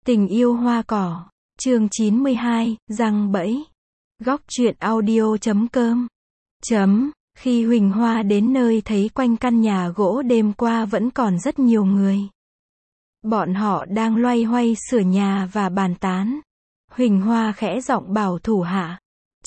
Tình yêu hoa cỏ, chương 92, răng bẫy. Góc truyện audio.com. Khi Huỳnh Hoa đến nơi thấy quanh căn nhà gỗ đêm qua vẫn còn rất nhiều người. Bọn họ đang loay hoay sửa nhà và bàn tán. Huỳnh Hoa khẽ giọng bảo thủ hạ.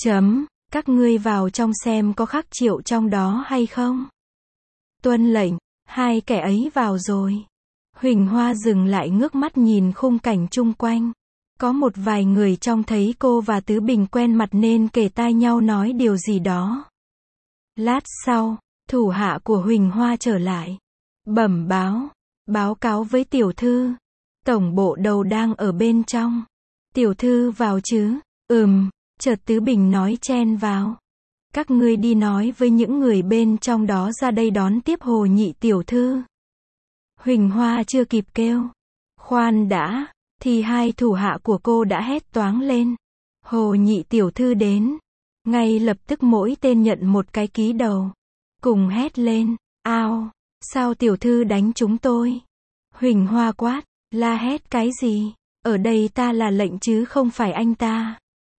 Các ngươi vào trong xem có khắc Triệu trong đó hay không? Tuân lệnh, hai kẻ ấy vào rồi. Huỳnh Hoa dừng lại ngước mắt nhìn khung cảnh chung quanh. Có một vài người trông thấy cô và Tứ Bình quen mặt nên kề tai nhau nói điều gì đó. Lát sau, thủ hạ của Huỳnh Hoa trở lại. Bẩm báo cáo với tiểu thư. Tổng bộ đầu đang ở bên trong. Tiểu thư vào chứ? Chợt Tứ Bình nói chen vào. Các ngươi đi nói với những người bên trong đó ra đây đón tiếp Hồ nhị tiểu thư. Huỳnh Hoa chưa kịp kêu khoan đã, thì hai thủ hạ của cô đã hét toáng lên. Hồ nhị tiểu thư đến. Ngay lập tức mỗi tên nhận một cái ký đầu. Cùng hét lên, ao, sao tiểu thư đánh chúng tôi? Huỳnh Hoa quát, la hét cái gì? Ở đây ta là lệnh chứ không phải anh ta.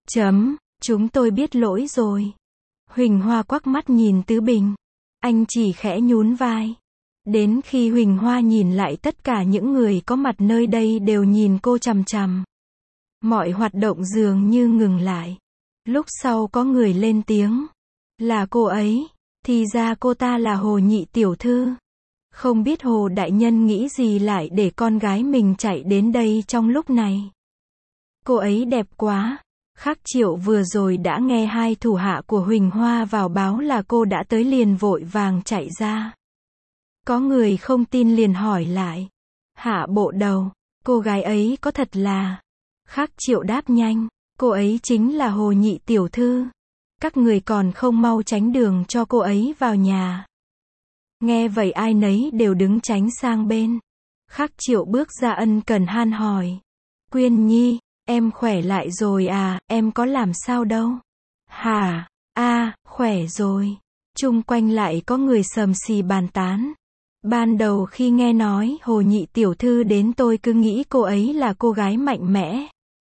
Chúng tôi biết lỗi rồi. Huỳnh Hoa quắc mắt nhìn Tứ Bình. Anh chỉ khẽ nhún vai. Đến khi Huỳnh Hoa nhìn lại tất cả những người có mặt nơi đây đều nhìn cô chằm chằm. Mọi hoạt động dường như ngừng lại. Lúc sau có người lên tiếng. Là cô ấy. Thì ra cô ta là Hồ nhị tiểu thư. Không biết Hồ đại nhân nghĩ gì lại để con gái mình chạy đến đây trong lúc này. Cô ấy đẹp quá. Khắc Triệu vừa rồi đã nghe hai thủ hạ của Huỳnh Hoa vào báo là cô đã tới liền vội vàng chạy ra. Có người không tin liền hỏi lại. Hạ bộ đầu, cô gái ấy có thật là... Khắc Triệu đáp nhanh, cô ấy chính là Hồ nhị tiểu thư. Các người còn không mau tránh đường cho cô ấy vào nhà. Nghe vậy ai nấy đều đứng tránh sang bên. Khắc Triệu bước ra ân cần han hỏi. Quyên Nhi, em khỏe lại rồi à, em có làm sao đâu. Hả, khỏe rồi. Chung quanh lại có người xầm xì bàn tán. Ban đầu khi nghe nói Hồ nhị tiểu thư đến tôi cứ nghĩ cô ấy là cô gái mạnh mẽ.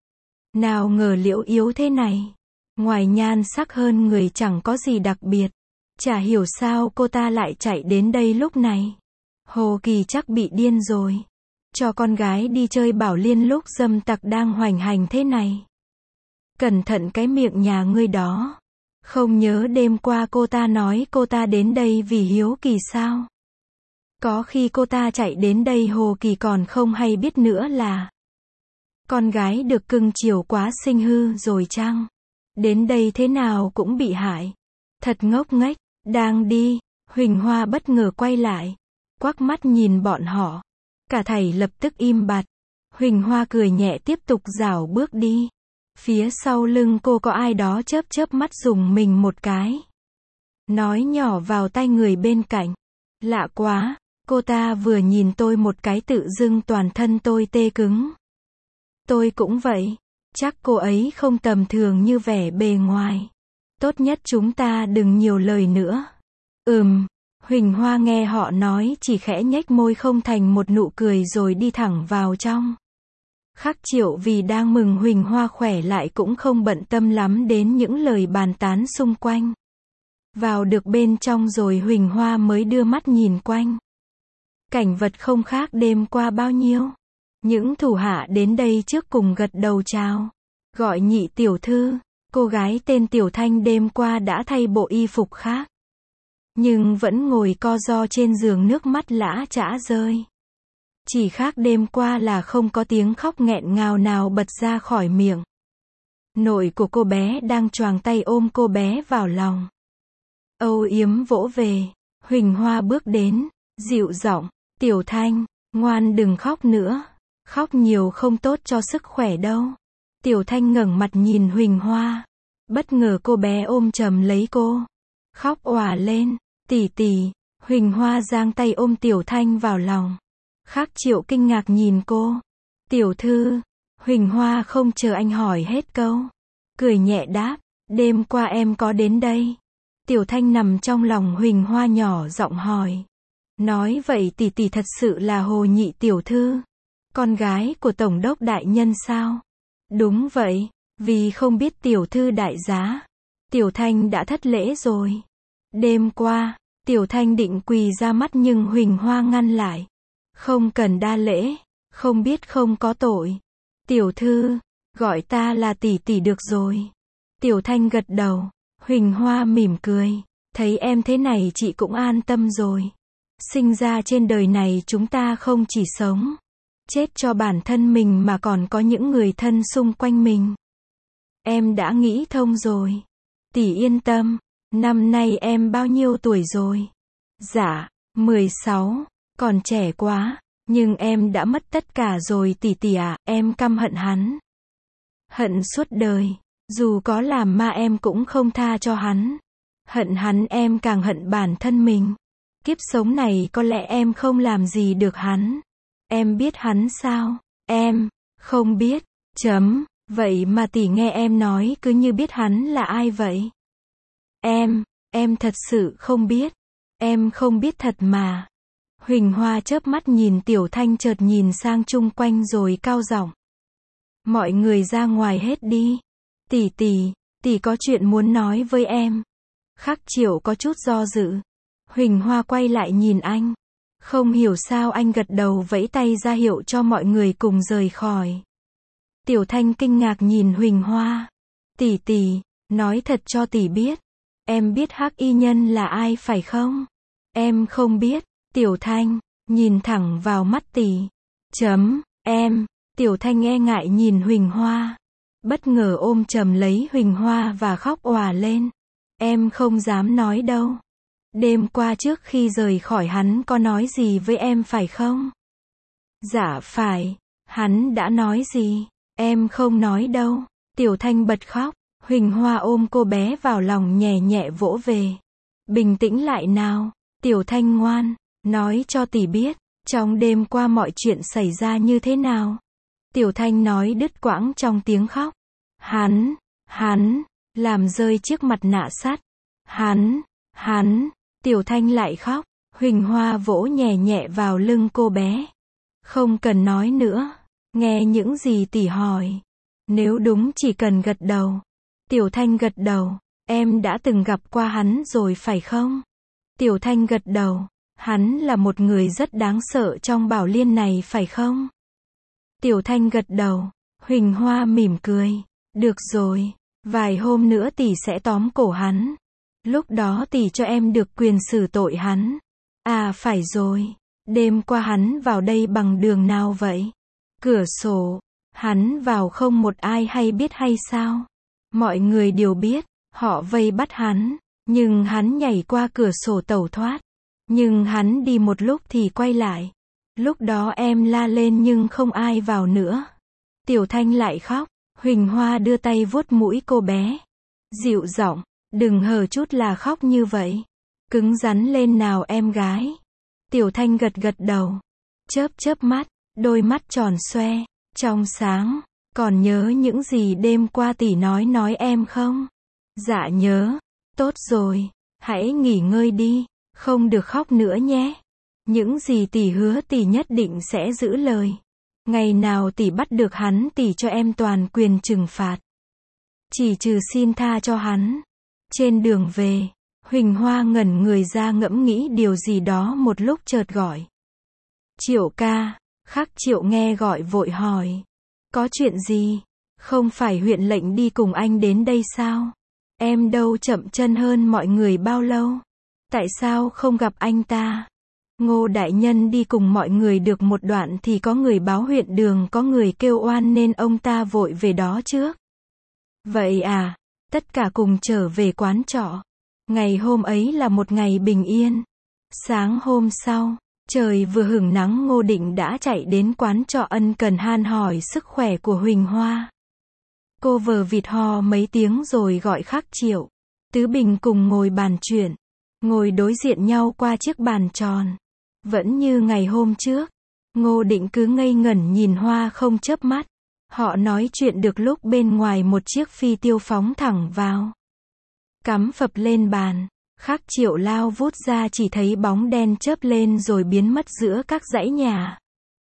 Nào ngờ liễu yếu thế này. Ngoài nhan sắc hơn người chẳng có gì đặc biệt. Chả hiểu sao cô ta lại chạy đến đây lúc này. Hồ Kỳ chắc bị điên rồi. Cho con gái đi chơi Bảo Liên lúc dâm tặc đang hoành hành thế này. Cẩn thận cái miệng nhà ngươi đó. Không nhớ đêm qua cô ta nói cô ta đến đây vì hiếu kỳ sao? Có khi cô ta chạy đến đây Hồ Kỳ còn không hay biết nữa là con gái được cưng chiều quá sinh hư rồi chăng? Đến đây thế nào cũng bị hại. Thật ngốc nghếch. Đang đi, Huỳnh Hoa bất ngờ quay lại. Quắc mắt nhìn bọn họ. Cả thảy lập tức im bặt. Huỳnh Hoa cười nhẹ tiếp tục rảo bước đi. Phía sau lưng cô có ai đó chớp chớp mắt dùng mình một cái. Nói nhỏ vào tai người bên cạnh. Lạ quá, cô ta vừa nhìn tôi một cái tự dưng toàn thân tôi tê cứng. Tôi cũng vậy. Chắc cô ấy không tầm thường như vẻ bề ngoài. Tốt nhất chúng ta đừng nhiều lời nữa. Huỳnh Hoa nghe họ nói chỉ khẽ nhếch môi không thành một nụ cười rồi đi thẳng vào trong. Khắc Triệu vì đang mừng Huỳnh Hoa khỏe lại cũng không bận tâm lắm đến những lời bàn tán xung quanh. Vào được bên trong rồi Huỳnh Hoa mới đưa mắt nhìn quanh. Cảnh vật không khác đêm qua bao nhiêu. Những thủ hạ đến đây trước cùng gật đầu chào. Gọi nhị tiểu thư. Cô gái tên Tiểu Thanh đêm qua đã thay bộ y phục khác. Nhưng vẫn ngồi co ro trên giường nước mắt lã chã rơi. Chỉ khác đêm qua là không có tiếng khóc nghẹn ngào nào bật ra khỏi miệng. Nội của cô bé đang choàng tay ôm cô bé vào lòng. Âu yếm vỗ về. Huỳnh Hoa bước đến, dịu giọng. Tiểu Thanh, ngoan đừng khóc nữa. Khóc nhiều không tốt cho sức khỏe đâu. Tiểu Thanh ngẩng mặt nhìn Huỳnh Hoa. Bất ngờ cô bé ôm chầm lấy cô. Khóc òa lên. Tỷ tỷ. Huỳnh Hoa giang tay ôm Tiểu Thanh vào lòng. Khắc Triệu kinh ngạc nhìn cô. Tiểu thư. Huỳnh Hoa không chờ anh hỏi hết câu. Cười nhẹ đáp. Đêm qua em có đến đây. Tiểu Thanh nằm trong lòng Huỳnh Hoa nhỏ giọng hỏi. Nói vậy tỷ tỷ thật sự là Hồ nhị tiểu thư. Con gái của Tổng đốc đại nhân sao? Đúng vậy, vì không biết tiểu thư đại giá. Tiểu Thanh đã thất lễ rồi. Đêm qua, Tiểu Thanh định quỳ ra mắt nhưng Huỳnh Hoa ngăn lại. Không cần đa lễ, không biết không có tội. Tiểu thư, gọi ta là tỷ tỷ được rồi. Tiểu Thanh gật đầu. Huỳnh Hoa mỉm cười. Thấy em thế này chị cũng an tâm rồi. Sinh ra trên đời này chúng ta không chỉ sống, chết cho bản thân mình mà còn có những người thân xung quanh mình. Em đã nghĩ thông rồi. Tỷ yên tâm. Năm nay em bao nhiêu tuổi rồi? Dạ, 16. Còn trẻ quá. Nhưng em đã mất tất cả rồi tỷ tỷ ạ. Em căm hận hắn. Hận suốt đời. Dù có làm ma em cũng không tha cho hắn. Hận hắn em càng hận bản thân mình. Kiếp sống này có lẽ em không làm gì được hắn. Em biết hắn sao? Em không biết. Vậy mà tỷ nghe em nói cứ như biết hắn là ai vậy? Em thật sự không biết. Em không biết thật mà. Huỳnh Hoa chớp mắt nhìn Tiểu Thanh chợt nhìn sang chung quanh rồi cao giọng. Mọi người ra ngoài hết đi. Tỷ có chuyện muốn nói với em. Khắc Triệu có chút do dự. Huỳnh Hoa quay lại nhìn anh. Không hiểu sao anh gật đầu vẫy tay ra hiệu cho mọi người cùng rời khỏi. Tiểu Thanh kinh ngạc nhìn Huỳnh Hoa. Tỷ, nói thật cho tỷ biết. Em biết Hắc Y Nhân là ai phải không? Em không biết. Tiểu Thanh, nhìn thẳng vào mắt tỷ. Tiểu Thanh e ngại nhìn Huỳnh Hoa. Bất ngờ ôm chầm lấy Huỳnh Hoa và khóc òa lên. Em không dám nói đâu. Đêm qua trước khi rời khỏi hắn có nói gì với em phải không? Dạ phải. Hắn đã nói gì? Em không nói đâu. Tiểu Thanh bật khóc. Huỳnh Hoa ôm cô bé vào lòng nhẹ nhẹ vỗ về. Bình tĩnh lại nào. Tiểu Thanh ngoan. Nói cho tỷ biết. Trong đêm qua mọi chuyện xảy ra như thế nào? Tiểu Thanh nói đứt quãng trong tiếng khóc. Hắn, làm rơi chiếc mặt nạ sắt. Hắn, Tiểu Thanh lại khóc. Huỳnh Hoa vỗ nhẹ nhẹ vào lưng cô bé. Không cần nói nữa. Nghe những gì tỷ hỏi. Nếu đúng chỉ cần gật đầu. Tiểu Thanh gật đầu. Em đã từng gặp qua hắn rồi phải không? Tiểu Thanh gật đầu. Hắn là một người rất đáng sợ trong Bảo Liên này phải không? Tiểu Thanh gật đầu. Huỳnh Hoa mỉm cười. Được rồi. Vài hôm nữa tỷ sẽ tóm cổ hắn. Lúc đó tỷ cho em được quyền xử tội hắn. À phải rồi. Đêm qua hắn vào đây bằng đường nào vậy? Cửa sổ. Hắn vào không một ai hay biết hay sao? Mọi người đều biết. Họ vây bắt hắn. Nhưng hắn nhảy qua cửa sổ tẩu thoát. Nhưng hắn đi một lúc thì quay lại. Lúc đó em la lên nhưng không ai vào nữa. Tiểu Thanh lại khóc. Huỳnh Hoa đưa tay vuốt mũi cô bé. Dịu giọng. Đừng hờ chút là khóc như vậy. Cứng rắn lên nào em gái. Tiểu Thanh gật gật đầu. Chớp mắt. Đôi mắt tròn xoe. Trong sáng. Còn nhớ những gì đêm qua tỷ nói em không? Dạ nhớ. Tốt rồi. Hãy nghỉ ngơi đi. Không được khóc nữa nhé. Những gì tỷ hứa tỷ nhất định sẽ giữ lời. Ngày nào tỷ bắt được hắn tỷ cho em toàn quyền trừng phạt. Chỉ trừ xin tha cho hắn. Trên đường về, Huỳnh Hoa ngẩn người ra ngẫm nghĩ điều gì đó một lúc chợt gọi. Triệu ca. Khắc Triệu nghe gọi vội hỏi. Có chuyện gì? Không phải huyện lệnh đi cùng anh đến đây sao? Em đâu chậm chân hơn mọi người bao lâu? Tại sao không gặp anh ta? Ngô đại nhân đi cùng mọi người được một đoạn thì có người báo huyện đường có người kêu oan nên ông ta vội về đó trước. Vậy à? Tất cả cùng trở về quán trọ. Ngày hôm ấy là một ngày bình yên. Sáng hôm sau, trời vừa hửng nắng Ngô Định đã chạy đến quán trọ ân cần han hỏi sức khỏe của Huỳnh Hoa. Cô vờ vịt ho mấy tiếng rồi gọi Khắc Triệu, Tứ Bình cùng ngồi bàn chuyện. Ngồi đối diện nhau qua chiếc bàn tròn. Vẫn như ngày hôm trước. Ngô Định cứ ngây ngẩn nhìn Hoa không chớp mắt. Họ nói chuyện được lúc bên ngoài một chiếc phi tiêu phóng thẳng vào. Cắm phập lên bàn. Khắc Triệu lao vút ra chỉ thấy bóng đen chớp lên rồi biến mất giữa các dãy nhà.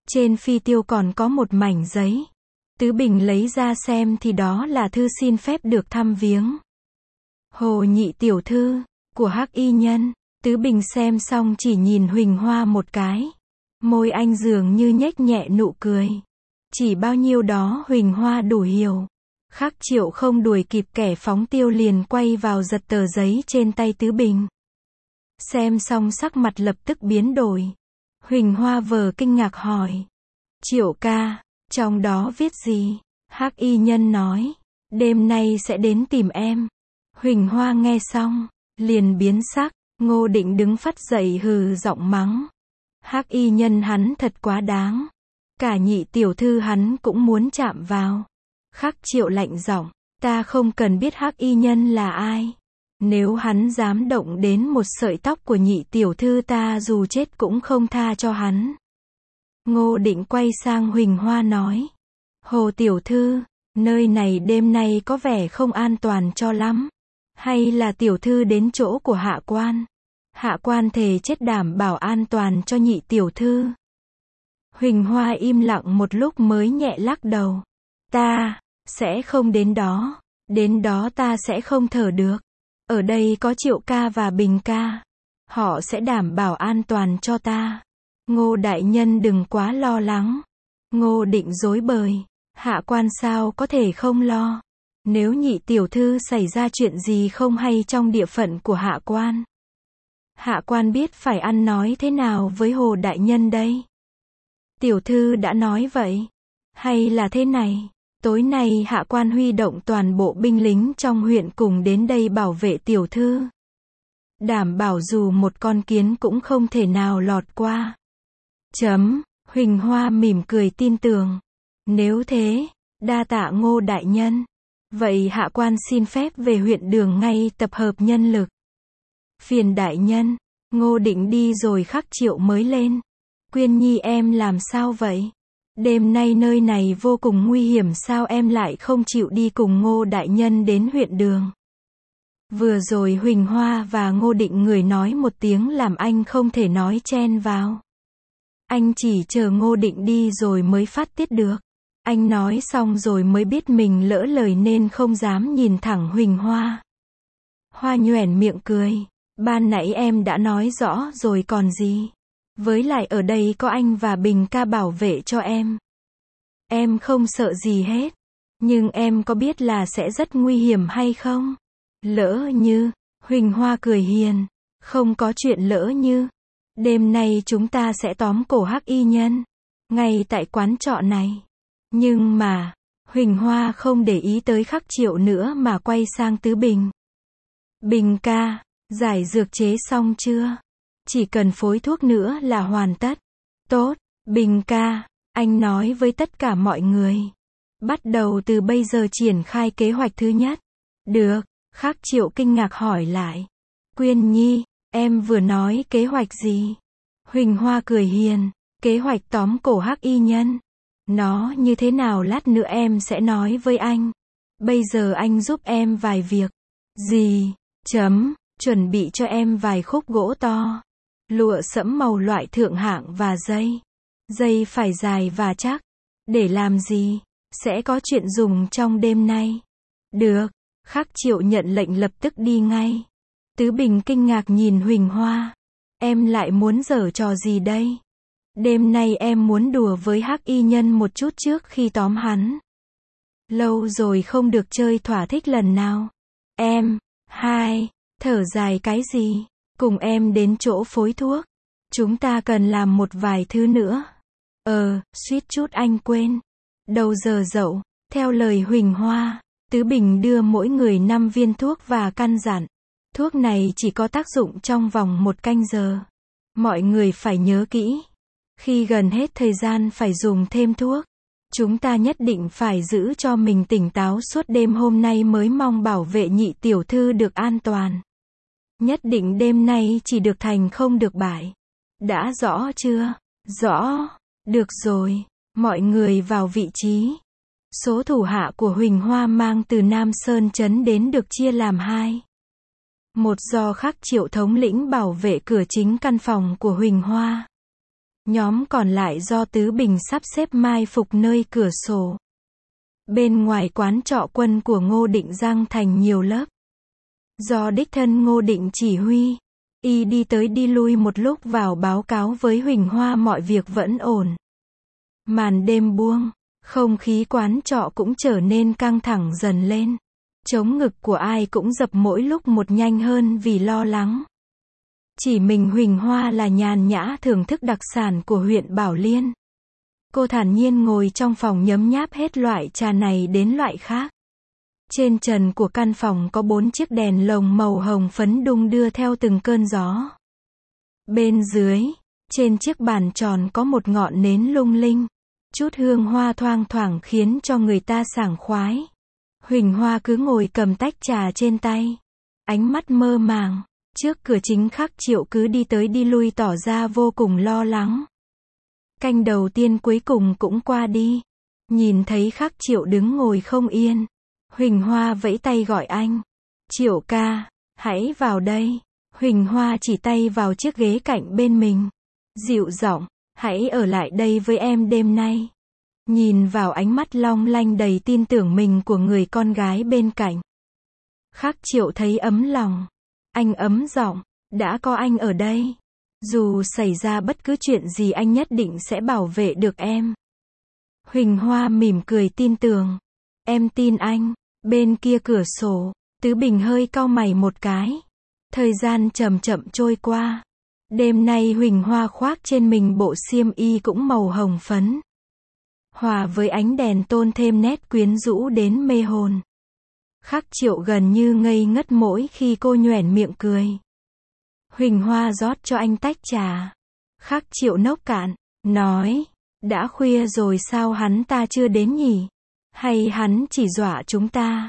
Trên phi tiêu còn có một mảnh giấy. Tứ Bình lấy ra xem thì đó là thư xin phép được thăm viếng Hồ nhị tiểu thư của Hắc Y Nhân. Tứ Bình xem xong chỉ nhìn Huỳnh Hoa một cái. Môi anh dường như nhếch nhẹ nụ cười. Chỉ bao nhiêu đó Huỳnh Hoa đủ hiểu. Khắc Triệu không đuổi kịp kẻ phóng tiêu liền quay vào giật tờ giấy trên tay Tứ Bình. Xem xong sắc mặt lập tức biến đổi. Huỳnh Hoa vờ kinh ngạc hỏi. Triệu ca, trong đó viết gì? Hắc Y Nhân nói. Đêm nay sẽ đến tìm em. Huỳnh Hoa nghe xong, liền biến sắc. Ngô Định đứng phắt dậy hừ giọng mắng. Hắc Y Nhân hắn thật quá đáng. Cả nhị tiểu thư hắn cũng muốn chạm vào. Khắc Triệu lạnh giọng. Ta không cần biết Hắc Y Nhân là ai. Nếu hắn dám động đến một sợi tóc của nhị tiểu thư ta dù chết cũng không tha cho hắn. Ngô Định quay sang Huỳnh Hoa nói. Hồ tiểu thư, nơi này đêm nay có vẻ không an toàn cho lắm. Hay là tiểu thư đến chỗ của hạ quan? Hạ quan thề chết đảm bảo an toàn cho nhị tiểu thư. Huỳnh Hoa im lặng một lúc mới nhẹ lắc đầu. Ta sẽ không đến đó. Đến đó ta sẽ không thở được. Ở đây có Triệu ca và Bình ca. Họ sẽ đảm bảo an toàn cho ta. Ngô đại nhân đừng quá lo lắng. Ngô Định rối bời. Hạ quan sao có thể không lo. Nếu nhị tiểu thư xảy ra chuyện gì không hay trong địa phận của hạ quan. Hạ quan biết phải ăn nói thế nào với Hồ đại nhân đây. Tiểu thư đã nói vậy. Hay là thế này. Tối nay hạ quan huy động toàn bộ binh lính trong huyện cùng đến đây bảo vệ tiểu thư. Đảm bảo dù một con kiến cũng không thể nào lọt qua. Huỳnh Hoa mỉm cười tin tưởng. Nếu thế, đa tạ Ngô đại nhân. Vậy hạ quan xin phép về huyện Đường ngay tập hợp nhân lực. Phiền đại nhân. Ngô Định đi rồi Khắc Triệu mới lên. Quyên Nhi em làm sao vậy? Đêm nay nơi này vô cùng nguy hiểm sao em lại không chịu đi cùng Ngô đại nhân đến huyện Đường? Vừa rồi Huỳnh Hoa và Ngô Định người nói một tiếng làm anh không thể nói chen vào. Anh chỉ chờ Ngô Định đi rồi mới phát tiết được. Anh nói xong rồi mới biết mình lỡ lời nên không dám nhìn thẳng Huỳnh Hoa. Hoa nhoẻn miệng cười. Ban nãy em đã nói rõ rồi còn gì. Với lại ở đây có anh và Bình ca bảo vệ cho em. Em không sợ gì hết. Nhưng em có biết là sẽ rất nguy hiểm hay không? Lỡ như, Huỳnh Hoa cười hiền. Không có chuyện lỡ như. Đêm nay chúng ta sẽ tóm cổ Hắc Y Nhân. Ngay tại quán trọ này. Nhưng mà, Huỳnh Hoa không để ý tới Khắc Triệu nữa mà quay sang Tứ Bình. Bình ca, giải dược chế xong chưa? Chỉ cần phối thuốc nữa là hoàn tất. Tốt, Bình ca, anh nói với tất cả mọi người. Bắt đầu từ bây giờ triển khai kế hoạch thứ nhất. Được, Khắc Triệu kinh ngạc hỏi lại. Quyên Nhi, em vừa nói kế hoạch gì? Huỳnh Hoa cười hiền. Kế hoạch tóm cổ Hắc Y Nhân. Nó như thế nào lát nữa em sẽ nói với anh. Bây giờ anh giúp em vài việc. Gì? Chuẩn bị cho em vài khúc gỗ to. Lụa sẫm màu loại thượng hạng và dây. Dây phải dài và chắc. Để làm gì? Sẽ có chuyện dùng trong đêm nay. Được. Khắc Triệu nhận lệnh lập tức đi ngay. Tứ Bình kinh ngạc nhìn Huỳnh Hoa. Em lại muốn giở trò gì đây? Đêm nay em muốn đùa với Hắc Y Nhân một chút trước khi tóm hắn. Lâu rồi không được chơi thỏa thích lần nào. Em, thở dài cái gì? Cùng em đến chỗ phối thuốc. Chúng ta cần làm một vài thứ nữa. Suýt chút anh quên. Đầu giờ dậu, theo lời Huỳnh Hoa, Tứ Bình đưa mỗi người 5 viên thuốc và căn dặn. Thuốc này chỉ có tác dụng trong vòng 1 canh giờ. Mọi người phải nhớ kỹ. Khi gần hết thời gian phải dùng thêm thuốc. Chúng ta nhất định phải giữ cho mình tỉnh táo suốt đêm hôm nay mới mong bảo vệ nhị tiểu thư được an toàn. Nhất định đêm nay chỉ được thành không được bại. Đã rõ chưa? Rõ. Được rồi. Mọi người vào vị trí. Số thủ hạ của Huỳnh Hoa mang từ Nam Sơn trấn đến được chia làm 2. Một do Khắc Triệu thống lĩnh bảo vệ cửa chính căn phòng của Huỳnh Hoa. Nhóm còn lại do Tứ Bình sắp xếp mai phục nơi cửa sổ. Bên ngoài quán trọ quân của Ngô Định giăng thành nhiều lớp. Do đích thân Ngô Định chỉ huy, y đi tới đi lui một lúc vào báo cáo với Huỳnh Hoa mọi việc vẫn ổn. Màn đêm buông, không khí quán trọ cũng trở nên căng thẳng dần lên. Trống ngực của ai cũng dập mỗi lúc một nhanh hơn vì lo lắng. Chỉ mình Huỳnh Hoa là nhàn nhã thưởng thức đặc sản của huyện Bảo Liên. Cô thản nhiên ngồi trong phòng nhấm nháp hết loại trà này đến loại khác. Trên trần của căn phòng có 4 chiếc đèn lồng màu hồng phấn đung đưa theo từng cơn gió. Bên dưới, trên chiếc bàn tròn có một ngọn nến lung linh. Chút hương hoa thoang thoảng khiến cho người ta sảng khoái. Huỳnh Hoa cứ ngồi cầm tách trà trên tay. Ánh mắt mơ màng. Trước cửa chính Khắc Triệu cứ đi tới đi lui tỏ ra vô cùng lo lắng. Canh đầu tiên cuối cùng cũng qua đi. Nhìn thấy Khắc Triệu đứng ngồi không yên. Huỳnh Hoa vẫy tay gọi anh. Triệu ca, hãy vào đây. Huỳnh Hoa chỉ tay vào chiếc ghế cạnh bên mình. Dịu giọng, hãy ở lại đây với em đêm nay. Nhìn vào ánh mắt long lanh đầy tin tưởng mình của người con gái bên cạnh. Khắc Triệu thấy ấm lòng. Anh ấm giọng, đã có anh ở đây. Dù xảy ra bất cứ chuyện gì anh nhất định sẽ bảo vệ được em. Huỳnh Hoa mỉm cười tin tưởng. Em tin anh. Bên kia cửa sổ, Tứ Bình hơi cau mày một cái. Thời gian chậm chậm trôi qua. Đêm nay Huỳnh Hoa khoác trên mình bộ xiêm y cũng màu hồng phấn. Hòa với ánh đèn tôn thêm nét quyến rũ đến mê hồn. Khắc Triệu gần như ngây ngất mỗi khi cô nhoẻn miệng cười. Huỳnh Hoa rót cho anh tách trà. Khắc Triệu nốc cạn, nói, đã khuya rồi sao hắn ta chưa đến nhỉ? Hay hắn chỉ dọa chúng ta?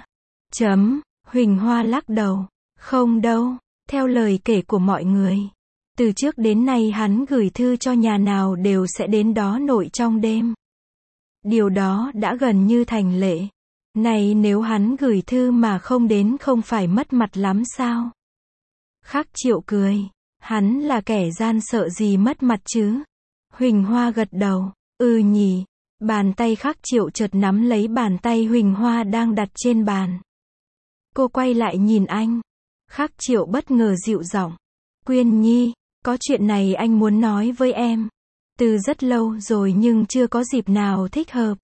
Huỳnh Hoa lắc đầu, không đâu, theo lời kể của mọi người. Từ trước đến nay hắn gửi thư cho nhà nào đều sẽ đến đó nội trong đêm. Điều đó đã gần như thành lệ. Này nếu hắn gửi thư mà không đến không phải mất mặt lắm sao? Khắc Triệu cười, hắn là kẻ gian sợ gì mất mặt chứ? Huỳnh Hoa gật đầu, nhỉ. Bàn tay Khắc Triệu chợt nắm lấy bàn tay Huỳnh Hoa đang đặt trên bàn. Cô quay lại nhìn anh. Khắc Triệu bất ngờ dịu giọng. Quyên Nhi, có chuyện này anh muốn nói với em. Từ rất lâu rồi nhưng chưa có dịp nào thích hợp.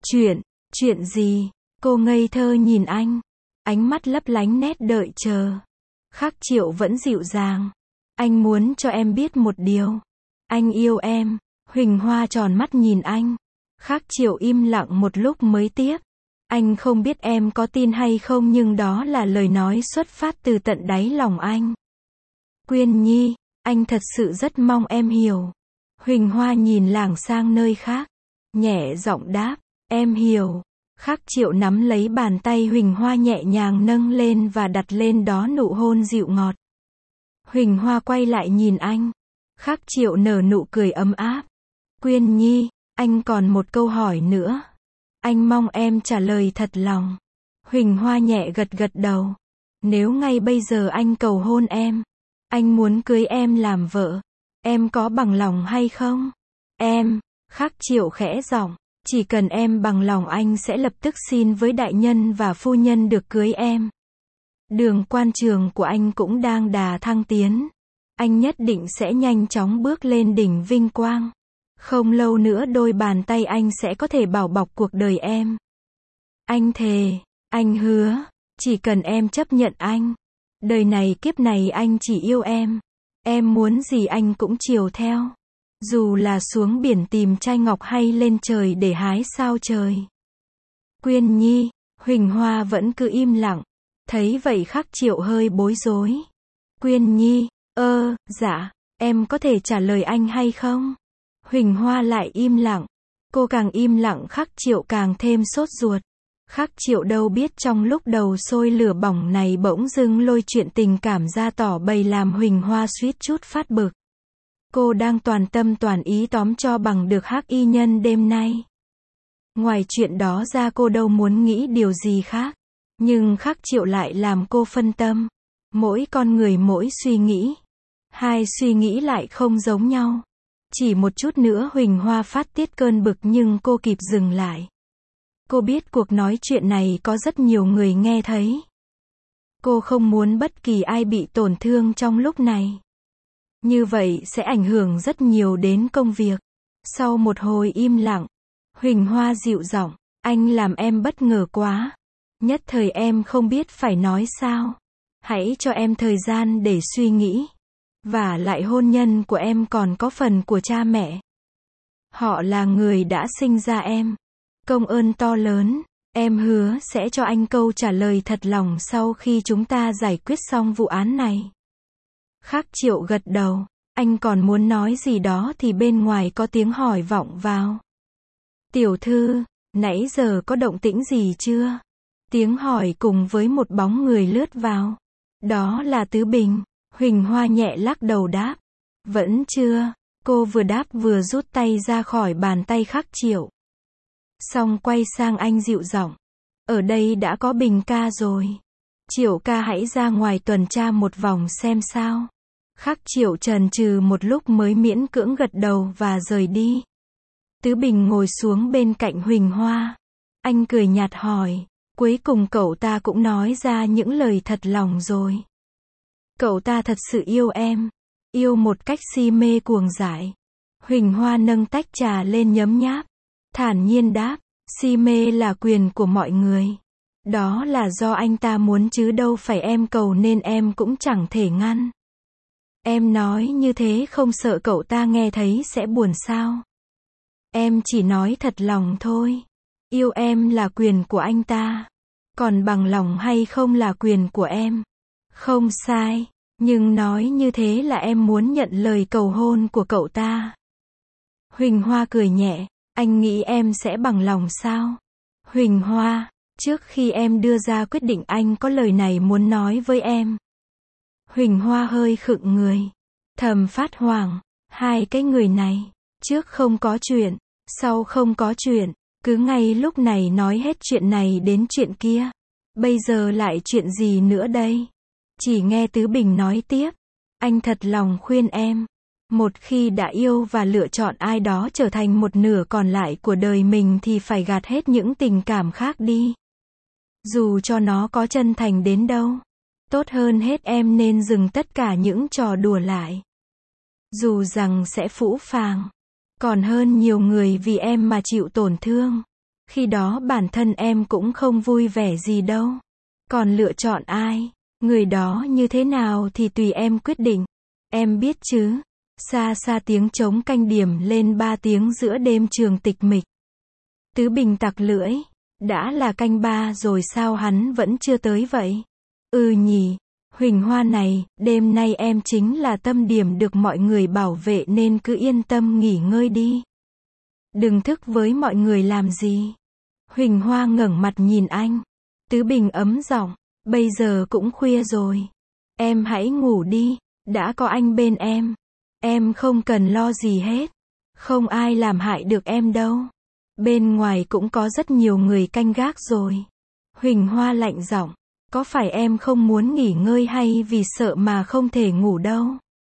Chuyện gì? Cô ngây thơ nhìn anh. Ánh mắt lấp lánh nét đợi chờ. Khắc Triệu vẫn dịu dàng. Anh muốn cho em biết một điều. Anh yêu em. Huỳnh Hoa tròn mắt nhìn anh. Khắc Triệu im lặng một lúc mới tiếp. Anh không biết em có tin hay không nhưng đó là lời nói xuất phát từ tận đáy lòng anh. Quyên Nhi, anh thật sự rất mong em hiểu. Huỳnh Hoa nhìn lảng sang nơi khác. Nhẹ giọng đáp, em hiểu. Khắc Triệu nắm lấy bàn tay Huỳnh Hoa nhẹ nhàng nâng lên và đặt lên đó nụ hôn dịu ngọt. Huỳnh Hoa quay lại nhìn anh. Khắc Triệu nở nụ cười ấm áp. Quyên Nhi, anh còn một câu hỏi nữa. Anh mong em trả lời thật lòng. Huỳnh Hoa nhẹ gật đầu. Nếu ngay bây giờ anh cầu hôn em, anh muốn cưới em làm vợ, em có bằng lòng hay không? Em, Khắc Triệu khẽ giọng, chỉ cần em bằng lòng anh sẽ lập tức xin với đại nhân và phu nhân được cưới em. Đường quan trường của anh cũng đang đà thăng tiến. Anh nhất định sẽ nhanh chóng bước lên đỉnh vinh quang. Không lâu nữa đôi bàn tay anh sẽ có thể bảo bọc cuộc đời em. Anh thề, anh hứa, chỉ cần em chấp nhận anh. Đời này kiếp này anh chỉ yêu em. Em muốn gì anh cũng chiều theo. Dù là xuống biển tìm trai ngọc hay lên trời để hái sao trời. Quyên Nhi, Huỳnh Hoa vẫn cứ im lặng. Thấy vậy Khắc Triệu hơi bối rối. Quyên Nhi, dạ, em có thể trả lời anh hay không? Huỳnh Hoa lại im lặng. Cô càng im lặng Khắc Triệu càng thêm sốt ruột. Khắc Triệu đâu biết trong lúc đầu sôi lửa bỏng này bỗng dưng lôi chuyện tình cảm ra tỏ bày làm Huỳnh Hoa suýt chút phát bực. Cô đang toàn tâm toàn ý tóm cho bằng được Hắc Y Nhân đêm nay. Ngoài chuyện đó ra cô đâu muốn nghĩ điều gì khác. Nhưng Khắc Triệu lại làm cô phân tâm. Mỗi con người mỗi suy nghĩ. Hai suy nghĩ lại không giống nhau. Chỉ một chút nữa Huỳnh Hoa phát tiết cơn bực nhưng cô kịp dừng lại. Cô biết cuộc nói chuyện này có rất nhiều người nghe thấy. Cô không muốn bất kỳ ai bị tổn thương trong lúc này. Như vậy sẽ ảnh hưởng rất nhiều đến công việc. Sau một hồi im lặng, Huỳnh Hoa dịu giọng, anh làm em bất ngờ quá. Nhất thời em không biết phải nói sao. Hãy cho em thời gian để suy nghĩ. Và lại hôn nhân của em còn có phần của cha mẹ. Họ là người đã sinh ra em. Công ơn to lớn. Em hứa sẽ cho anh câu trả lời thật lòng sau khi chúng ta giải quyết xong vụ án này. Khắc Triệu gật đầu. Anh còn muốn nói gì đó thì bên ngoài có tiếng hỏi vọng vào. Tiểu thư, nãy giờ có động tĩnh gì chưa? Tiếng hỏi cùng với một bóng người lướt vào. Đó là Tứ Bình. Huỳnh Hoa nhẹ lắc đầu đáp. Vẫn chưa. Cô vừa đáp vừa rút tay ra khỏi bàn tay Khắc Triệu. Xong quay sang anh dịu giọng. Ở đây đã có Bình ca rồi. Triệu ca hãy ra ngoài tuần tra một vòng xem sao. Khắc Triệu chần chừ một lúc mới miễn cưỡng gật đầu và rời đi. Tứ Bình ngồi xuống bên cạnh Huỳnh Hoa. Anh cười nhạt hỏi. Cuối cùng cậu ta cũng nói ra những lời thật lòng rồi. Cậu ta thật sự yêu em. Yêu một cách si mê cuồng dại. Huỳnh Hoa nâng tách trà lên nhấm nháp. Thản nhiên đáp. Si mê là quyền của mọi người. Đó là do anh ta muốn chứ đâu phải em cầu nên em cũng chẳng thể ngăn. Em nói như thế không sợ cậu ta nghe thấy sẽ buồn sao? Em chỉ nói thật lòng thôi. Yêu em là quyền của anh ta. Còn bằng lòng hay không là quyền của em. Không sai. Nhưng nói như thế là em muốn nhận lời cầu hôn của cậu ta. Huỳnh Hoa cười nhẹ. Anh nghĩ em sẽ bằng lòng sao? Huỳnh Hoa, trước khi em đưa ra quyết định anh có lời này muốn nói với em. Huỳnh Hoa hơi khựng người. Thầm phát hoảng. Hai cái người này. Trước không có chuyện. Sau không có chuyện. Cứ ngay lúc này nói hết chuyện này đến chuyện kia. Bây giờ lại chuyện gì nữa đây? Chỉ nghe Tứ Bình nói tiếp. Anh thật lòng khuyên em. Một khi đã yêu và lựa chọn ai đó trở thành một nửa còn lại của đời mình thì phải gạt hết những tình cảm khác đi. Dù cho nó có chân thành đến đâu. Tốt hơn hết em nên dừng tất cả những trò đùa lại. Dù rằng sẽ phũ phàng. Còn hơn nhiều người vì em mà chịu tổn thương. Khi đó bản thân em cũng không vui vẻ gì đâu. Còn lựa chọn ai, người đó như thế nào thì tùy em quyết định. Em biết chứ. Xa xa tiếng trống canh điểm lên 3 tiếng giữa đêm trường tịch mịch. Tứ Bình tặc lưỡi. Đã là canh 3 rồi sao hắn vẫn chưa tới vậy? Nhỉ. Huỳnh Hoa này, đêm nay em chính là tâm điểm được mọi người bảo vệ nên cứ yên tâm nghỉ ngơi đi. Đừng thức với mọi người làm gì. Huỳnh Hoa ngẩng mặt nhìn anh. Tứ Bình ấm giọng. Bây giờ cũng khuya rồi. Em hãy ngủ đi. Đã có anh bên em không cần lo gì hết. Không ai làm hại được em đâu. Bên ngoài cũng có rất nhiều người canh gác rồi. Huỳnh Hoa lạnh giọng. Có phải em không muốn nghỉ ngơi hay vì sợ mà không thể ngủ đâu?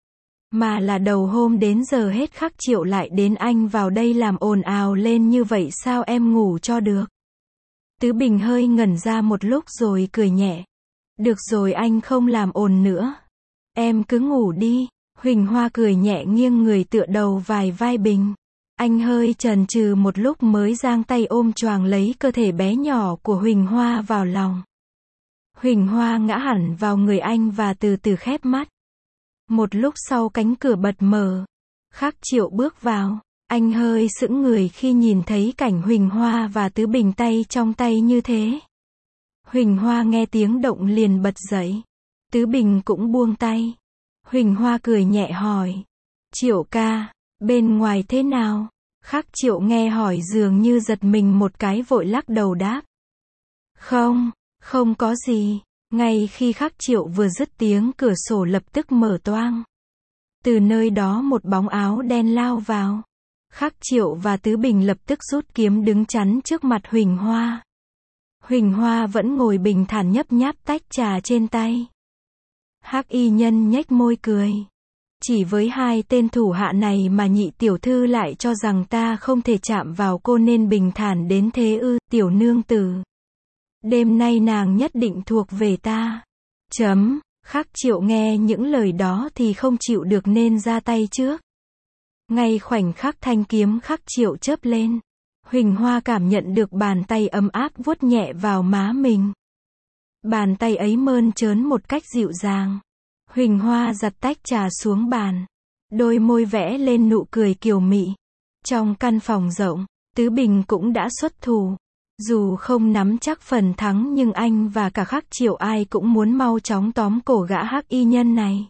Mà là đầu hôm đến giờ hết Khắc Triệu lại đến anh vào đây làm ồn ào lên như vậy sao em ngủ cho được? Tứ Bình hơi ngẩn ra một lúc rồi cười nhẹ. Được rồi anh không làm ồn nữa. Em cứ ngủ đi. Huỳnh Hoa cười nhẹ nghiêng người tựa đầu vài vai Bình. Anh hơi chần chừ một lúc mới giang tay ôm choàng lấy cơ thể bé nhỏ của Huỳnh Hoa vào lòng. Huỳnh Hoa ngã hẳn vào người anh và từ từ khép mắt. Một lúc sau cánh cửa bật mở. Khắc Triệu bước vào. Anh hơi sững người khi nhìn thấy cảnh Huỳnh Hoa và Tứ Bình tay trong tay như thế. Huỳnh Hoa nghe tiếng động liền bật dậy. Tứ Bình cũng buông tay. Huỳnh Hoa cười nhẹ hỏi. Triệu ca, bên ngoài thế nào? Khắc Triệu nghe hỏi dường như giật mình một cái vội lắc đầu đáp. Không có gì. Ngay khi Khắc Triệu vừa dứt tiếng cửa sổ lập tức mở toang. Từ nơi đó một bóng áo đen lao vào. Khắc Triệu và Tứ Bình lập tức rút kiếm đứng chắn trước mặt Huỳnh Hoa. Huỳnh Hoa vẫn ngồi bình thản nhấp nháp tách trà trên tay. Hắc y nhân nhếch môi cười. Chỉ với hai tên thủ hạ này mà nhị tiểu thư lại cho rằng ta không thể chạm vào cô nên bình thản đến thế ư, tiểu nương tử. Đêm nay nàng nhất định thuộc về ta. Khắc Triệu nghe những lời đó thì không chịu được nên ra tay trước. Ngay khoảnh khắc thanh kiếm Khắc Triệu chớp lên, Huỳnh Hoa cảm nhận được bàn tay ấm áp vuốt nhẹ vào má mình. Bàn tay ấy mơn trớn một cách dịu dàng. Huỳnh Hoa giặt tách trà xuống bàn. Đôi môi vẽ lên nụ cười kiều mị. Trong căn phòng rộng, Tứ Bình cũng đã xuất thủ. Dù không nắm chắc phần thắng nhưng anh và cả Khắc Triệu ai cũng muốn mau chóng tóm cổ gã hắc y nhân này.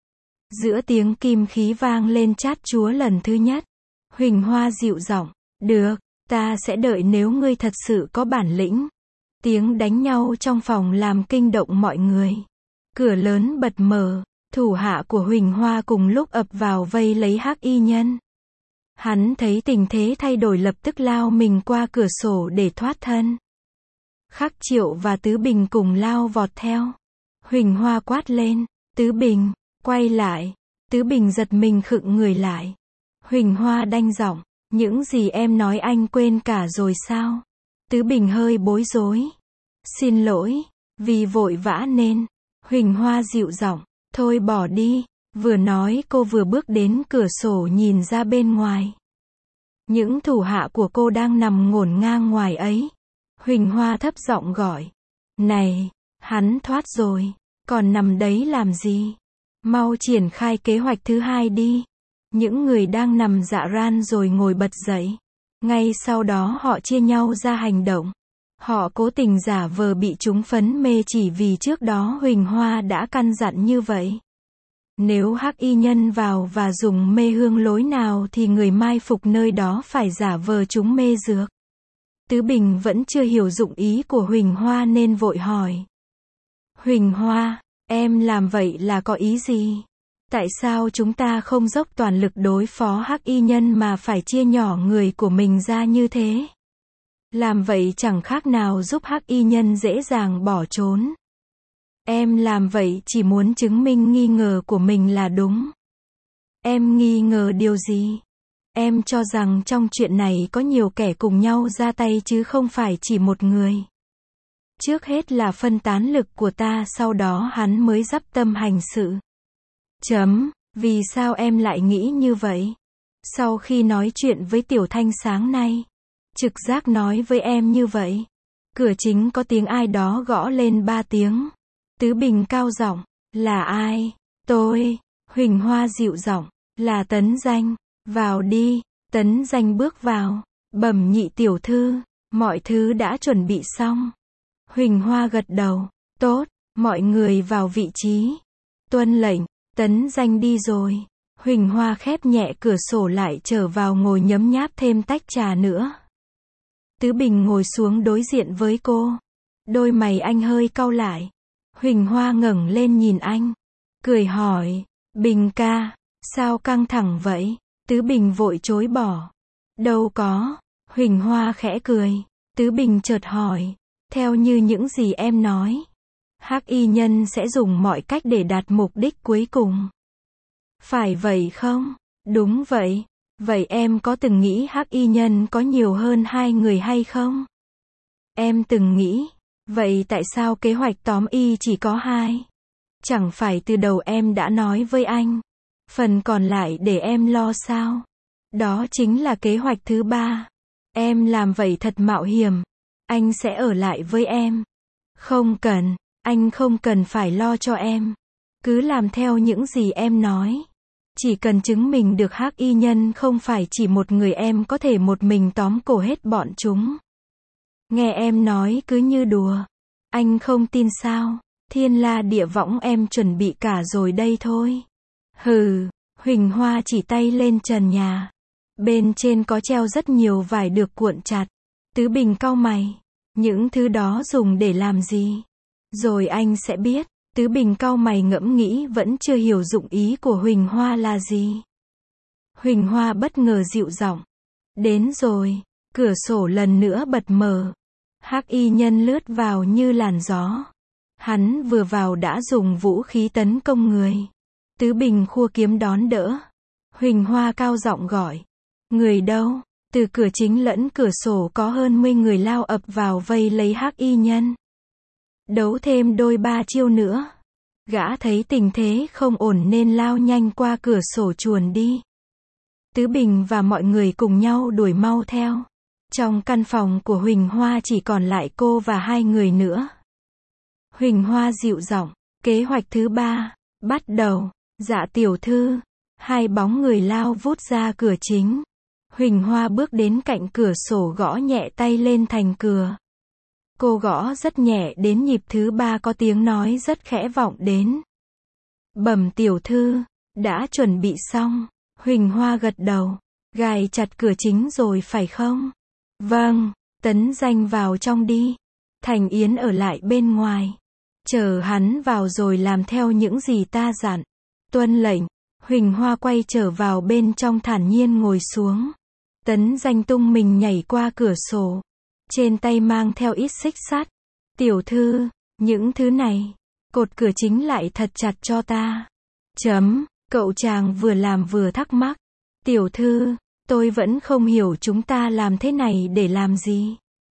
Giữa tiếng kim khí vang lên chát chúa lần thứ nhất, Huỳnh Hoa dịu giọng, được, ta sẽ đợi nếu ngươi thật sự có bản lĩnh. Tiếng đánh nhau trong phòng làm kinh động mọi người. Cửa lớn bật mở, thủ hạ của Huỳnh Hoa cùng lúc ập vào vây lấy hắc y nhân. Hắn thấy tình thế thay đổi lập tức lao mình qua cửa sổ để thoát thân. Khắc Triệu và Tứ Bình cùng lao vọt theo. Huỳnh Hoa quát lên, Tứ Bình, quay lại. Tứ Bình giật mình khựng người lại. Huỳnh Hoa đanh giọng, những gì em nói anh quên cả rồi sao? Tứ Bình hơi bối rối. Xin lỗi, vì vội vã nên. Huỳnh Hoa dịu giọng, thôi bỏ đi. Vừa nói cô vừa bước đến cửa sổ nhìn ra bên ngoài. Những thủ hạ của cô đang nằm ngổn ngang ngoài ấy. Huỳnh Hoa thấp giọng gọi, này, hắn thoát rồi, còn nằm đấy làm gì? Mau triển khai kế hoạch thứ hai đi. Những người đang nằm dạ ran rồi ngồi bật dậy. Ngay sau đó họ chia nhau ra hành động. Họ cố tình giả vờ bị chúng phấn mê chỉ vì trước đó Huỳnh Hoa đã căn dặn như vậy. Nếu hắc y nhân vào và dùng mê hương lối nào thì người mai phục nơi đó phải giả vờ chúng mê dược. Tứ Bình vẫn chưa hiểu dụng ý của Huỳnh Hoa nên vội hỏi. Huỳnh Hoa, em làm vậy là có ý gì? Tại sao chúng ta không dốc toàn lực đối phó hắc y nhân mà phải chia nhỏ người của mình ra như thế? Làm vậy chẳng khác nào giúp hắc y nhân dễ dàng bỏ trốn. Em làm vậy chỉ muốn chứng minh nghi ngờ của mình là đúng. Em nghi ngờ điều gì? Em cho rằng trong chuyện này có nhiều kẻ cùng nhau ra tay chứ không phải chỉ một người. Trước hết là phân tán lực của ta, sau đó hắn mới dắp tâm hành sự. Vì sao em lại nghĩ như vậy? Sau khi nói chuyện với Tiểu Thanh sáng nay, trực giác nói với em như vậy. Cửa chính có tiếng ai đó gõ lên 3 tiếng. Tứ Bình cao giọng, là ai? Tôi. Huỳnh Hoa dịu giọng, là Tấn Danh. Vào đi. Tấn Danh bước vào. Bẩm nhị tiểu thư, mọi thứ đã chuẩn bị xong. Huỳnh Hoa gật đầu, tốt, mọi người vào vị trí. Tuân lệnh. Tấn Danh đi rồi. Huỳnh Hoa khép nhẹ cửa sổ lại trở vào ngồi nhấm nháp thêm tách trà nữa. Tứ Bình ngồi xuống đối diện với cô. Đôi mày anh hơi cau lại. Huỳnh Hoa ngẩng lên nhìn anh, cười hỏi, Bình ca, sao căng thẳng vậy? Tứ Bình vội chối bỏ. Đâu có. Huỳnh Hoa khẽ cười. Tứ Bình chợt hỏi, theo như những gì em nói, hắc y nhân sẽ dùng mọi cách để đạt mục đích cuối cùng. Phải vậy không? Đúng vậy. Vậy em có từng nghĩ hắc y nhân có nhiều hơn 2 người hay không? Em từng nghĩ. Vậy tại sao kế hoạch tóm y chỉ có 2? Chẳng phải từ đầu em đã nói với anh. Phần còn lại để em lo sao? Đó chính là kế hoạch thứ 3. Em làm vậy thật mạo hiểm. Anh sẽ ở lại với em. Không cần, anh không cần phải lo cho em. Cứ làm theo những gì em nói. Chỉ cần chứng minh được hắc y nhân không phải chỉ một người em có thể một mình tóm cổ hết bọn chúng. Nghe em nói cứ như đùa. Anh không tin sao? Thiên la địa võng em chuẩn bị cả rồi đây thôi. Hừ. Huỳnh Hoa chỉ tay lên trần nhà. Bên trên có treo rất nhiều vải được cuộn chặt. Tứ Bình cau mày. Những thứ đó dùng để làm gì? Rồi anh sẽ biết. Tứ Bình cau mày ngẫm nghĩ vẫn chưa hiểu dụng ý của Huỳnh Hoa là gì. Huỳnh Hoa bất ngờ dịu giọng. Đến rồi. Cửa sổ lần nữa bật mở. Hắc y nhân lướt vào như làn gió. Hắn vừa vào đã dùng vũ khí tấn công người. Tứ Bình khua kiếm đón đỡ. Huỳnh Hoa cao giọng gọi. Người đâu? Từ cửa chính lẫn cửa sổ có hơn 10 người lao ập vào vây lấy Hắc Y nhân. Đấu thêm đôi ba chiêu nữa. Gã thấy tình thế không ổn nên lao nhanh qua cửa sổ chuồn đi. Tứ Bình và mọi người cùng nhau đuổi mau theo. Trong căn phòng của Huỳnh Hoa chỉ còn lại cô và 2 người nữa. Huỳnh Hoa dịu giọng, kế hoạch thứ 3, bắt đầu. Dạ tiểu thư. 2 bóng người lao vút ra cửa chính. Huỳnh Hoa bước đến cạnh cửa sổ gõ nhẹ tay lên thành cửa. Cô gõ rất nhẹ đến nhịp thứ 3 có tiếng nói rất khẽ vọng đến. Bẩm tiểu thư, đã chuẩn bị xong. Huỳnh Hoa gật đầu. Gài chặt cửa chính rồi phải không? Vâng, Tấn Danh vào trong đi. Thành Yến ở lại bên ngoài. Chờ hắn vào rồi làm theo những gì ta dặn. Tuân lệnh. Huỳnh Hoa quay trở vào bên trong thản nhiên ngồi xuống. Tấn Danh tung mình nhảy qua cửa sổ. Trên tay mang theo ít xích sắt. Tiểu thư, những thứ này, cột cửa chính lại thật chặt cho ta. Cậu chàng vừa làm vừa thắc mắc. Tiểu thư, tôi vẫn không hiểu chúng ta làm thế này để làm gì.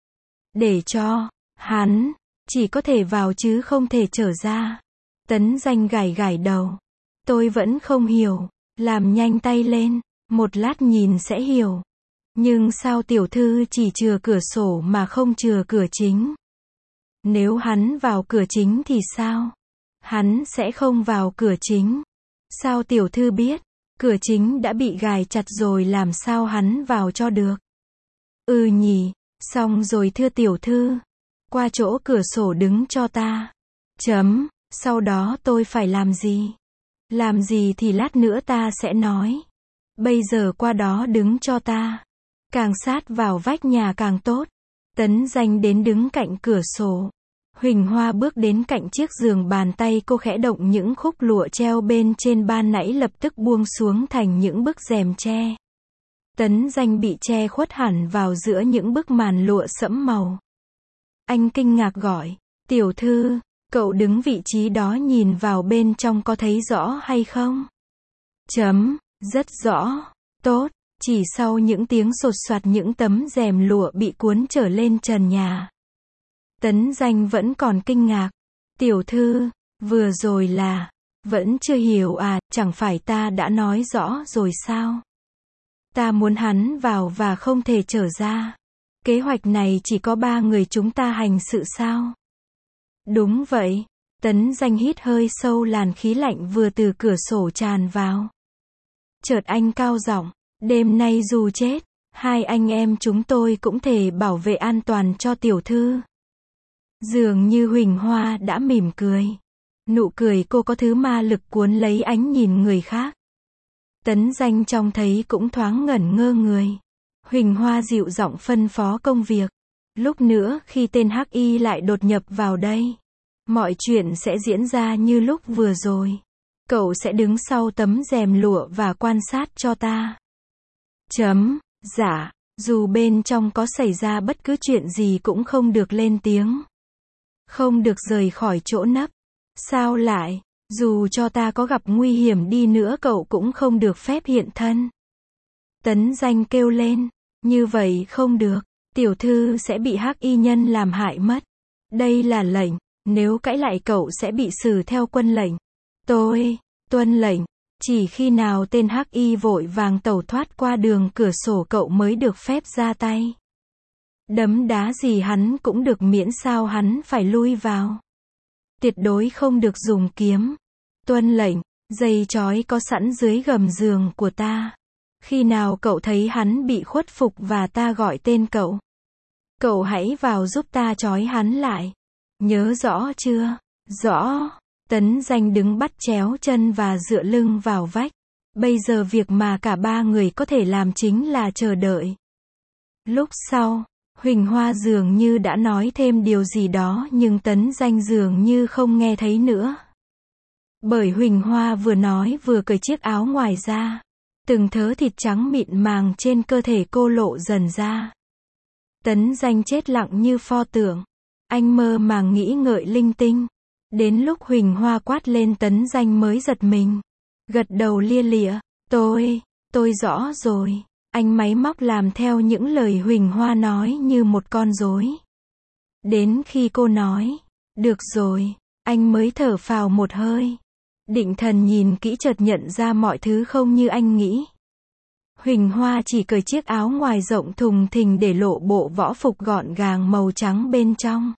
Để cho, hắn, chỉ có thể vào chứ không thể trở ra. Tấn Danh gảy gảy đầu. Tôi vẫn không hiểu, làm nhanh tay lên, một lát nhìn sẽ hiểu. Nhưng sao tiểu thư chỉ chừa cửa sổ mà không chừa cửa chính? Nếu hắn vào cửa chính thì sao? Hắn sẽ không vào cửa chính. Sao tiểu thư biết? Cửa chính đã bị gài chặt rồi làm sao hắn vào cho được? Nhỉ, xong rồi thưa tiểu thư. Qua chỗ cửa sổ đứng cho ta. Sau đó tôi phải làm gì? Làm gì thì lát nữa ta sẽ nói. Bây giờ qua đó đứng cho ta. Càng sát vào vách nhà càng tốt. Tấn Danh đến đứng cạnh cửa sổ. Huỳnh Hoa bước đến cạnh chiếc giường, bàn tay cô khẽ động những khúc lụa treo bên trên ban nãy lập tức buông xuống thành những bức rèm tre. Tấn Danh bị che khuất hẳn vào giữa những bức màn lụa sẫm màu. Anh kinh ngạc gọi, tiểu thư, cậu đứng vị trí đó nhìn vào bên trong có thấy rõ hay không? Rất rõ. Tốt. Chỉ sau những tiếng sột soạt những tấm rèm lụa bị cuốn trở lên trần nhà. Tấn Danh vẫn còn kinh ngạc. Tiểu thư, vừa rồi là, vẫn chưa hiểu à, chẳng phải ta đã nói rõ rồi sao? Ta muốn hắn vào và không thể trở ra. Kế hoạch này chỉ có 3 người chúng ta hành sự sao? Đúng vậy. Tấn Danh hít hơi sâu, làn khí lạnh vừa từ cửa sổ tràn vào. Chợt anh cao giọng, đêm nay dù chết, 2 anh em chúng tôi cũng thể bảo vệ an toàn cho tiểu thư. Dường như Huỳnh Hoa đã mỉm cười. Nụ cười cô có thứ ma lực cuốn lấy ánh nhìn người khác. Tấn Danh trông thấy cũng thoáng ngẩn ngơ người. Huỳnh Hoa dịu giọng phân phó công việc. Lúc nữa khi tên Hắc Y lại đột nhập vào đây, mọi chuyện sẽ diễn ra như lúc vừa rồi. Cậu sẽ đứng sau tấm rèm lụa và quan sát cho ta. Dạ, dù bên trong có xảy ra bất cứ chuyện gì cũng không được lên tiếng. Không được rời khỏi chỗ nấp. Sao lại, dù cho ta có gặp nguy hiểm đi nữa cậu cũng không được phép hiện thân. Tấn Danh kêu lên, như vậy không được, tiểu thư sẽ bị Hắc Y nhân làm hại mất. Đây là lệnh, nếu cãi lại cậu sẽ bị xử theo quân lệnh. Tôi, tuân lệnh. Chỉ khi nào tên Hắc Y vội vàng tẩu thoát qua đường cửa sổ cậu mới được phép ra tay. Đấm đá gì hắn cũng được miễn sao hắn phải lui vào. Tuyệt đối không được dùng kiếm. Tuân lệnh, dây trói có sẵn dưới gầm giường của ta. Khi nào cậu thấy hắn bị khuất phục và ta gọi tên cậu, cậu hãy vào giúp ta trói hắn lại. Nhớ rõ chưa? Rõ. Tấn Danh đứng bắt chéo chân và dựa lưng vào vách. Bây giờ việc mà cả 3 người có thể làm chính là chờ đợi. Lúc sau, Huỳnh Hoa dường như đã nói thêm điều gì đó nhưng Tấn Danh dường như không nghe thấy nữa. Bởi Huỳnh Hoa vừa nói vừa cởi chiếc áo ngoài ra. Từng thớ thịt trắng mịn màng trên cơ thể cô lộ dần ra. Tấn Danh chết lặng như pho tượng. Anh mơ màng nghĩ ngợi linh tinh. Đến lúc Huỳnh Hoa quát lên Tấn Danh mới giật mình. Gật đầu lia lịa. Tôi rõ rồi. Anh máy móc làm theo những lời Huỳnh Hoa nói như một con rối. Đến khi cô nói, được rồi, anh mới thở phào một hơi. Định Thần nhìn kỹ chợt nhận ra mọi thứ không như anh nghĩ. Huỳnh Hoa chỉ cởi chiếc áo ngoài rộng thùng thình để lộ bộ võ phục gọn gàng màu trắng bên trong.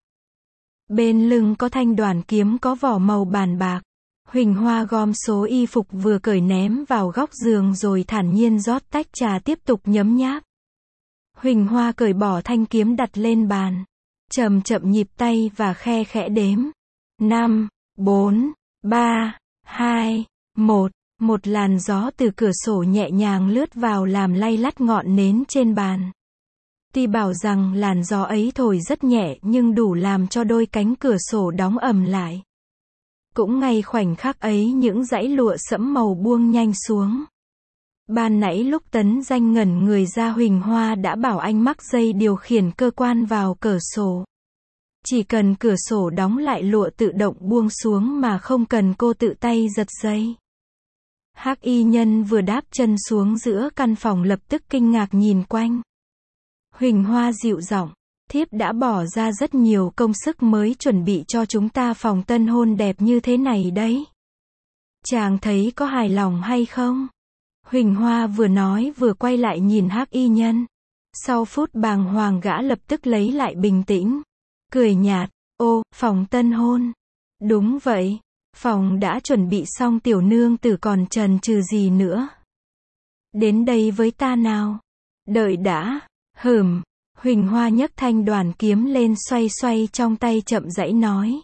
Bên lưng có thanh đoàn kiếm có vỏ màu bàn bạc. Huỳnh Hoa gom số y phục vừa cởi ném vào góc giường rồi thản nhiên rót tách trà tiếp tục nhấm nháp. Huỳnh Hoa cởi bỏ thanh kiếm đặt lên bàn. Chậm chậm nhịp tay và khe khẽ đếm. 5, 4, 3, 2, 1. Một làn gió từ cửa sổ nhẹ nhàng lướt vào làm lay lắt ngọn nến trên bàn. Tuy bảo rằng làn gió ấy thổi rất nhẹ nhưng đủ làm cho đôi cánh cửa sổ đóng ầm lại. Cũng ngay khoảnh khắc ấy những dãy lụa sẫm màu buông nhanh xuống. Ban nãy lúc Tấn Danh ngẩn người ra Huỳnh Hoa đã bảo anh mắc dây điều khiển cơ quan vào cửa sổ. Chỉ cần cửa sổ đóng lại lụa tự động buông xuống mà không cần cô tự tay giật dây. Hắc y nhân vừa đáp chân xuống giữa căn phòng lập tức kinh ngạc nhìn quanh. Huỳnh Hoa dịu giọng, thiếp đã bỏ ra rất nhiều công sức mới chuẩn bị cho chúng ta phòng tân hôn đẹp như thế này đấy. Chàng thấy có hài lòng hay không? Huỳnh Hoa vừa nói vừa quay lại nhìn Hắc y nhân. Sau phút bàng hoàng gã lập tức lấy lại bình tĩnh. Cười nhạt, ô, phòng tân hôn. Đúng vậy, phòng đã chuẩn bị xong tiểu nương tử còn chần chừ gì nữa. Đến đây với ta nào. Đợi đã, Huỳnh Hoa nhấc thanh đoàn kiếm lên xoay xoay trong tay chậm rãi nói.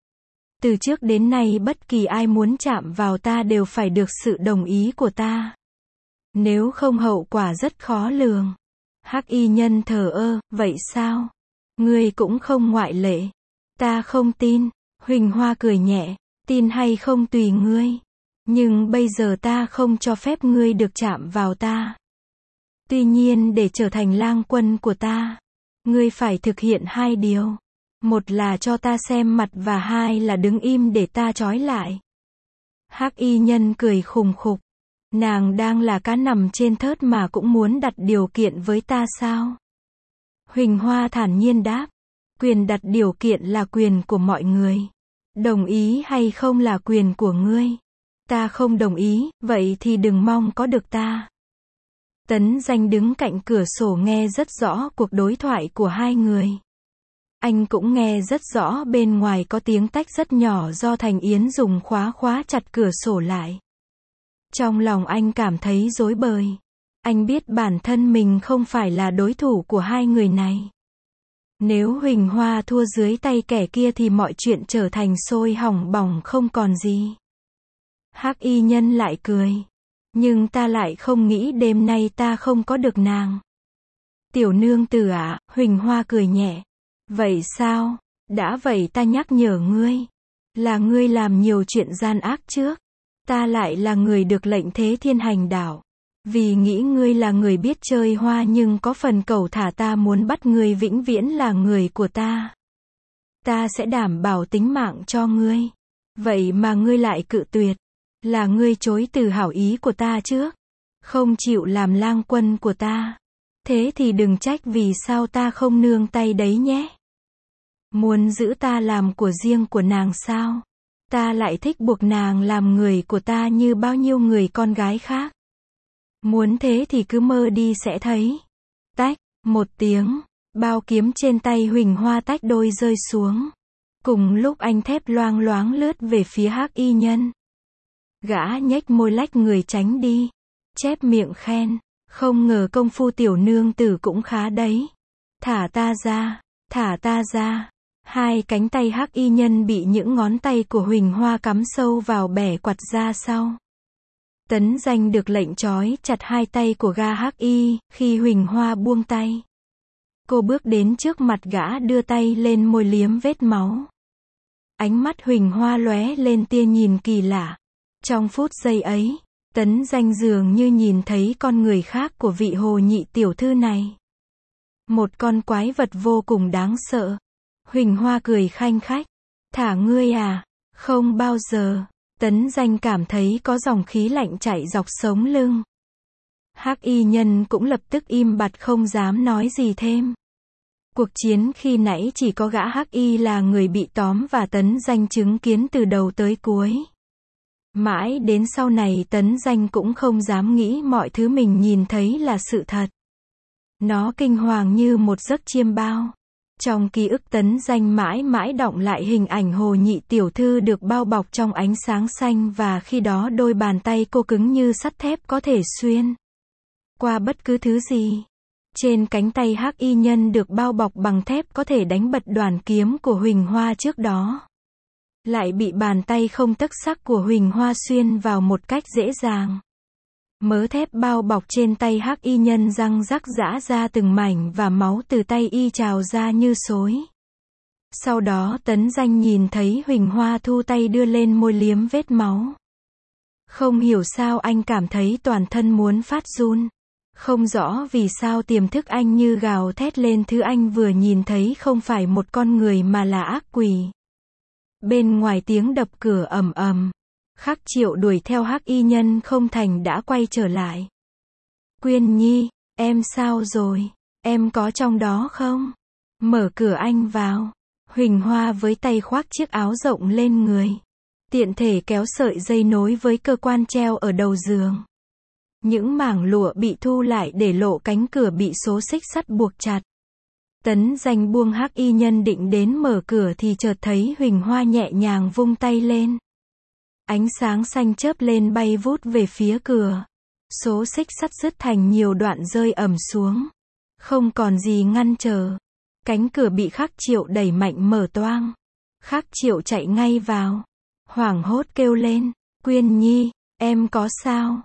Từ trước đến nay bất kỳ ai muốn chạm vào ta đều phải được sự đồng ý của ta. Nếu không hậu quả rất khó lường. Hắc y nhân thờ ơ, vậy sao? Ngươi cũng không ngoại lệ. Ta không tin. Huỳnh Hoa cười nhẹ, tin hay không tùy ngươi. Nhưng bây giờ ta không cho phép ngươi được chạm vào ta. Tuy nhiên để trở thành lang quân của ta, ngươi phải thực hiện 2 điều. Một là cho ta xem mặt và 2 là đứng im để ta trói lại. Hắc y nhân cười khùng khục. Nàng đang là cá nằm trên thớt mà cũng muốn đặt điều kiện với ta sao? Huỳnh Hoa thản nhiên đáp. Quyền đặt điều kiện là quyền của mọi người. Đồng ý hay không là quyền của ngươi. Ta không đồng ý, vậy thì đừng mong có được ta. Tấn Danh đứng cạnh cửa sổ nghe rất rõ cuộc đối thoại của hai người. Anh cũng nghe rất rõ bên ngoài có tiếng tách rất nhỏ do Thành Yến dùng khóa chặt cửa sổ lại. Trong lòng anh cảm thấy rối bời. Anh biết bản thân mình không phải là đối thủ của hai người này. Nếu Huỳnh Hoa thua dưới tay kẻ kia thì mọi chuyện trở thành sôi hỏng bỏng không còn gì. Hắc y nhân lại cười. Nhưng ta lại không nghĩ đêm nay ta không có được nàng. Tiểu nương tử ạ, Huỳnh Hoa cười nhẹ. Vậy sao? Đã vậy ta nhắc nhở ngươi. Là ngươi làm nhiều chuyện gian ác trước. Ta lại là người được lệnh thế thiên hành đạo. Vì nghĩ ngươi là người biết chơi hoa nhưng có phần cẩu thả ta muốn bắt ngươi vĩnh viễn là người của ta. Ta sẽ đảm bảo tính mạng cho ngươi. Vậy mà ngươi lại cự tuyệt. Là ngươi chối từ hảo ý của ta trước. Không chịu làm lang quân của ta. Thế thì đừng trách vì sao ta không nương tay đấy nhé. Muốn giữ ta làm của riêng của nàng sao? Ta lại thích buộc nàng làm người của ta như bao nhiêu người con gái khác. Muốn thế thì cứ mơ đi sẽ thấy. Tách, một tiếng, bao kiếm trên tay Huỳnh Hoa tách đôi rơi xuống. Cùng lúc anh thép loang loáng lướt về phía Hắc y nhân. Gã nhếch môi lách người tránh đi. Chép miệng khen. Không ngờ công phu tiểu nương tử cũng khá đấy. Thả ta ra, thả ta ra. Hai cánh tay Hắc y nhân bị những ngón tay của Huỳnh Hoa cắm sâu vào bẻ quặt ra sau. Tấn Danh được lệnh trói chặt hai tay của gã Hắc y, khi Huỳnh Hoa buông tay. Cô bước đến trước mặt gã đưa tay lên môi liếm vết máu. Ánh mắt Huỳnh Hoa lóe lên tia nhìn kỳ lạ. Trong phút giây ấy, Tấn Danh dường như nhìn thấy con người khác của vị Hồ nhị tiểu thư này. Một con quái vật vô cùng đáng sợ. Huỳnh Hoa cười khanh khách. Thả ngươi à? Không bao giờ. Tấn Danh cảm thấy có dòng khí lạnh chạy dọc sống lưng. Hắc y nhân cũng lập tức im bặt không dám nói gì thêm. Cuộc chiến khi nãy chỉ có gã hắc y là người bị tóm và Tấn Danh chứng kiến từ đầu tới cuối. Mãi đến sau này Tấn Danh cũng không dám nghĩ mọi thứ mình nhìn thấy là sự thật. Nó kinh hoàng như một giấc chiêm bao. Trong ký ức Tấn Danh mãi mãi đọng lại hình ảnh Hồ Nhị tiểu thư được bao bọc trong ánh sáng xanh và khi đó đôi bàn tay cô cứng như sắt thép có thể xuyên qua bất cứ thứ gì. Trên cánh tay hắc y nhân được bao bọc bằng thép có thể đánh bật đoàn kiếm của Huỳnh Hoa trước đó. Lại bị bàn tay không tấc sắc của Huỳnh Hoa xuyên vào một cách dễ dàng. Mớ thép bao bọc trên tay hắc y nhân răng rắc rã ra từng mảnh và máu từ tay y trào ra như xối. Sau đó Tấn Danh nhìn thấy Huỳnh Hoa thu tay đưa lên môi liếm vết máu. Không hiểu sao anh cảm thấy toàn thân muốn phát run. Không rõ vì sao tiềm thức anh như gào thét lên thứ anh vừa nhìn thấy không phải một con người mà là ác quỷ. Bên ngoài tiếng đập cửa ầm ầm. Khắc Triệu đuổi theo hắc y nhân không thành đã quay trở lại. Quyên Nhi, em sao rồi? Em có trong đó không? Mở cửa anh vào. Huỳnh Hoa với tay khoác chiếc áo rộng lên người. Tiện thể kéo sợi dây nối với cơ quan treo ở đầu giường. Những mảng lụa bị thu lại để lộ cánh cửa bị số xích sắt buộc chặt. Tấn Danh buông hắc y nhân định đến mở cửa thì chợt thấy Huỳnh Hoa nhẹ nhàng vung tay lên. Ánh sáng xanh chớp lên bay vút về phía cửa. Số xích sắt rứt thành nhiều đoạn rơi ầm xuống. Không còn gì ngăn trở. Cánh cửa bị Khắc Triệu đẩy mạnh mở toang. Khắc Triệu chạy ngay vào. Hoảng hốt kêu lên. Quyên Nhi, em có sao?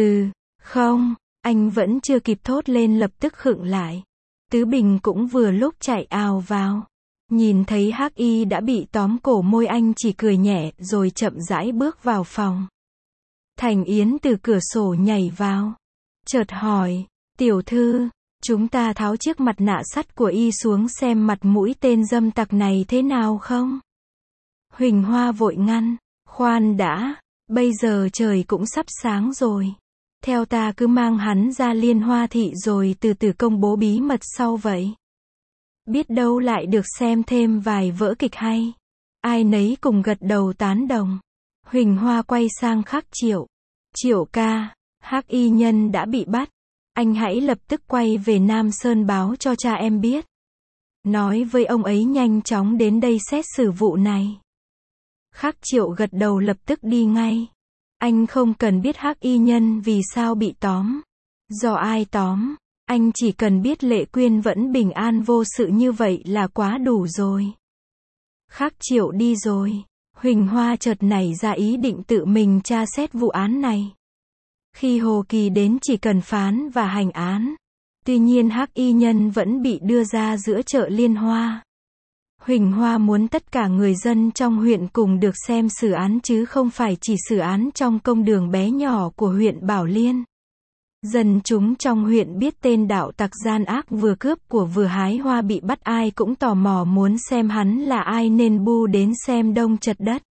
Không, anh vẫn chưa kịp thốt lên lập tức khựng lại. Tứ Bình cũng vừa lúc chạy ào vào. Nhìn thấy hắc y đã bị tóm cổ môi anh chỉ cười nhẹ rồi chậm rãi bước vào phòng. Thành Yến từ cửa sổ nhảy vào. Chợt hỏi, tiểu thư, chúng ta tháo chiếc mặt nạ sắt của y xuống xem mặt mũi tên dâm tặc này thế nào không? Huỳnh Hoa vội ngăn, khoan đã, bây giờ trời cũng sắp sáng rồi. Theo ta cứ mang hắn ra Liên Hoa thị rồi từ từ công bố bí mật sau vậy. Biết đâu lại được xem thêm vài vở kịch hay. Ai nấy cùng gật đầu tán đồng. Huỳnh Hoa quay sang Khắc Triệu. Triệu ca, hắc y nhân đã bị bắt. Anh hãy lập tức quay về Nam Sơn báo cho cha em biết. Nói với ông ấy nhanh chóng đến đây xét xử vụ này. Khắc Triệu gật đầu lập tức đi ngay. Anh không cần biết hắc y nhân vì sao bị tóm. Do ai tóm. Anh chỉ cần biết Lệ Quyên vẫn bình an vô sự như vậy là quá đủ rồi. Khắc Triệu đi rồi. Huỳnh Hoa chợt nảy ra ý định tự mình tra xét vụ án này. Khi Hồ Kỳ đến chỉ cần phán và hành án. Tuy nhiên hắc y nhân vẫn bị đưa ra giữa chợ Liên Hoa. Huỳnh Hoa muốn tất cả người dân trong huyện cùng được xem xử án chứ không phải chỉ xử án trong công đường bé nhỏ của huyện Bảo Liên. Dân chúng trong huyện biết tên đạo tặc gian ác vừa cướp của vừa hái hoa bị bắt ai cũng tò mò muốn xem hắn là ai nên bu đến xem đông chật đất.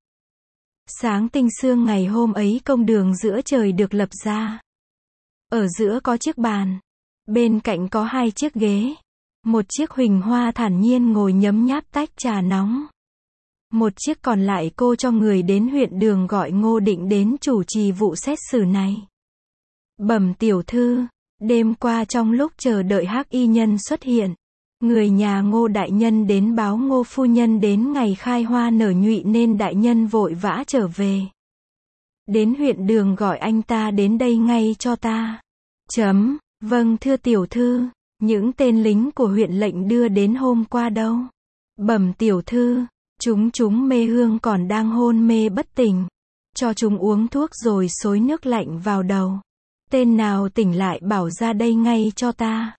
Sáng tinh sương ngày hôm ấy công đường giữa trời được lập ra. Ở giữa có chiếc bàn. Bên cạnh có 2 chiếc ghế. Một chiếc Huỳnh Hoa thản nhiên ngồi nhấm nháp tách trà nóng. Một chiếc còn lại cô cho người đến huyện đường gọi Ngô Định đến chủ trì vụ xét xử này. Bẩm tiểu thư, đêm qua trong lúc chờ đợi hắc y nhân xuất hiện, người nhà Ngô đại nhân đến báo Ngô phu nhân đến ngày khai hoa nở nhụy nên đại nhân vội vã trở về. Đến huyện đường gọi anh ta đến đây ngay cho ta. Vâng thưa tiểu thư, những tên lính của huyện lệnh đưa đến hôm qua đâu? Bẩm tiểu thư, chúng mê hương còn đang hôn mê bất tỉnh. Cho chúng uống thuốc rồi xối nước lạnh vào đầu. Tên nào tỉnh lại bảo ra đây ngay cho ta.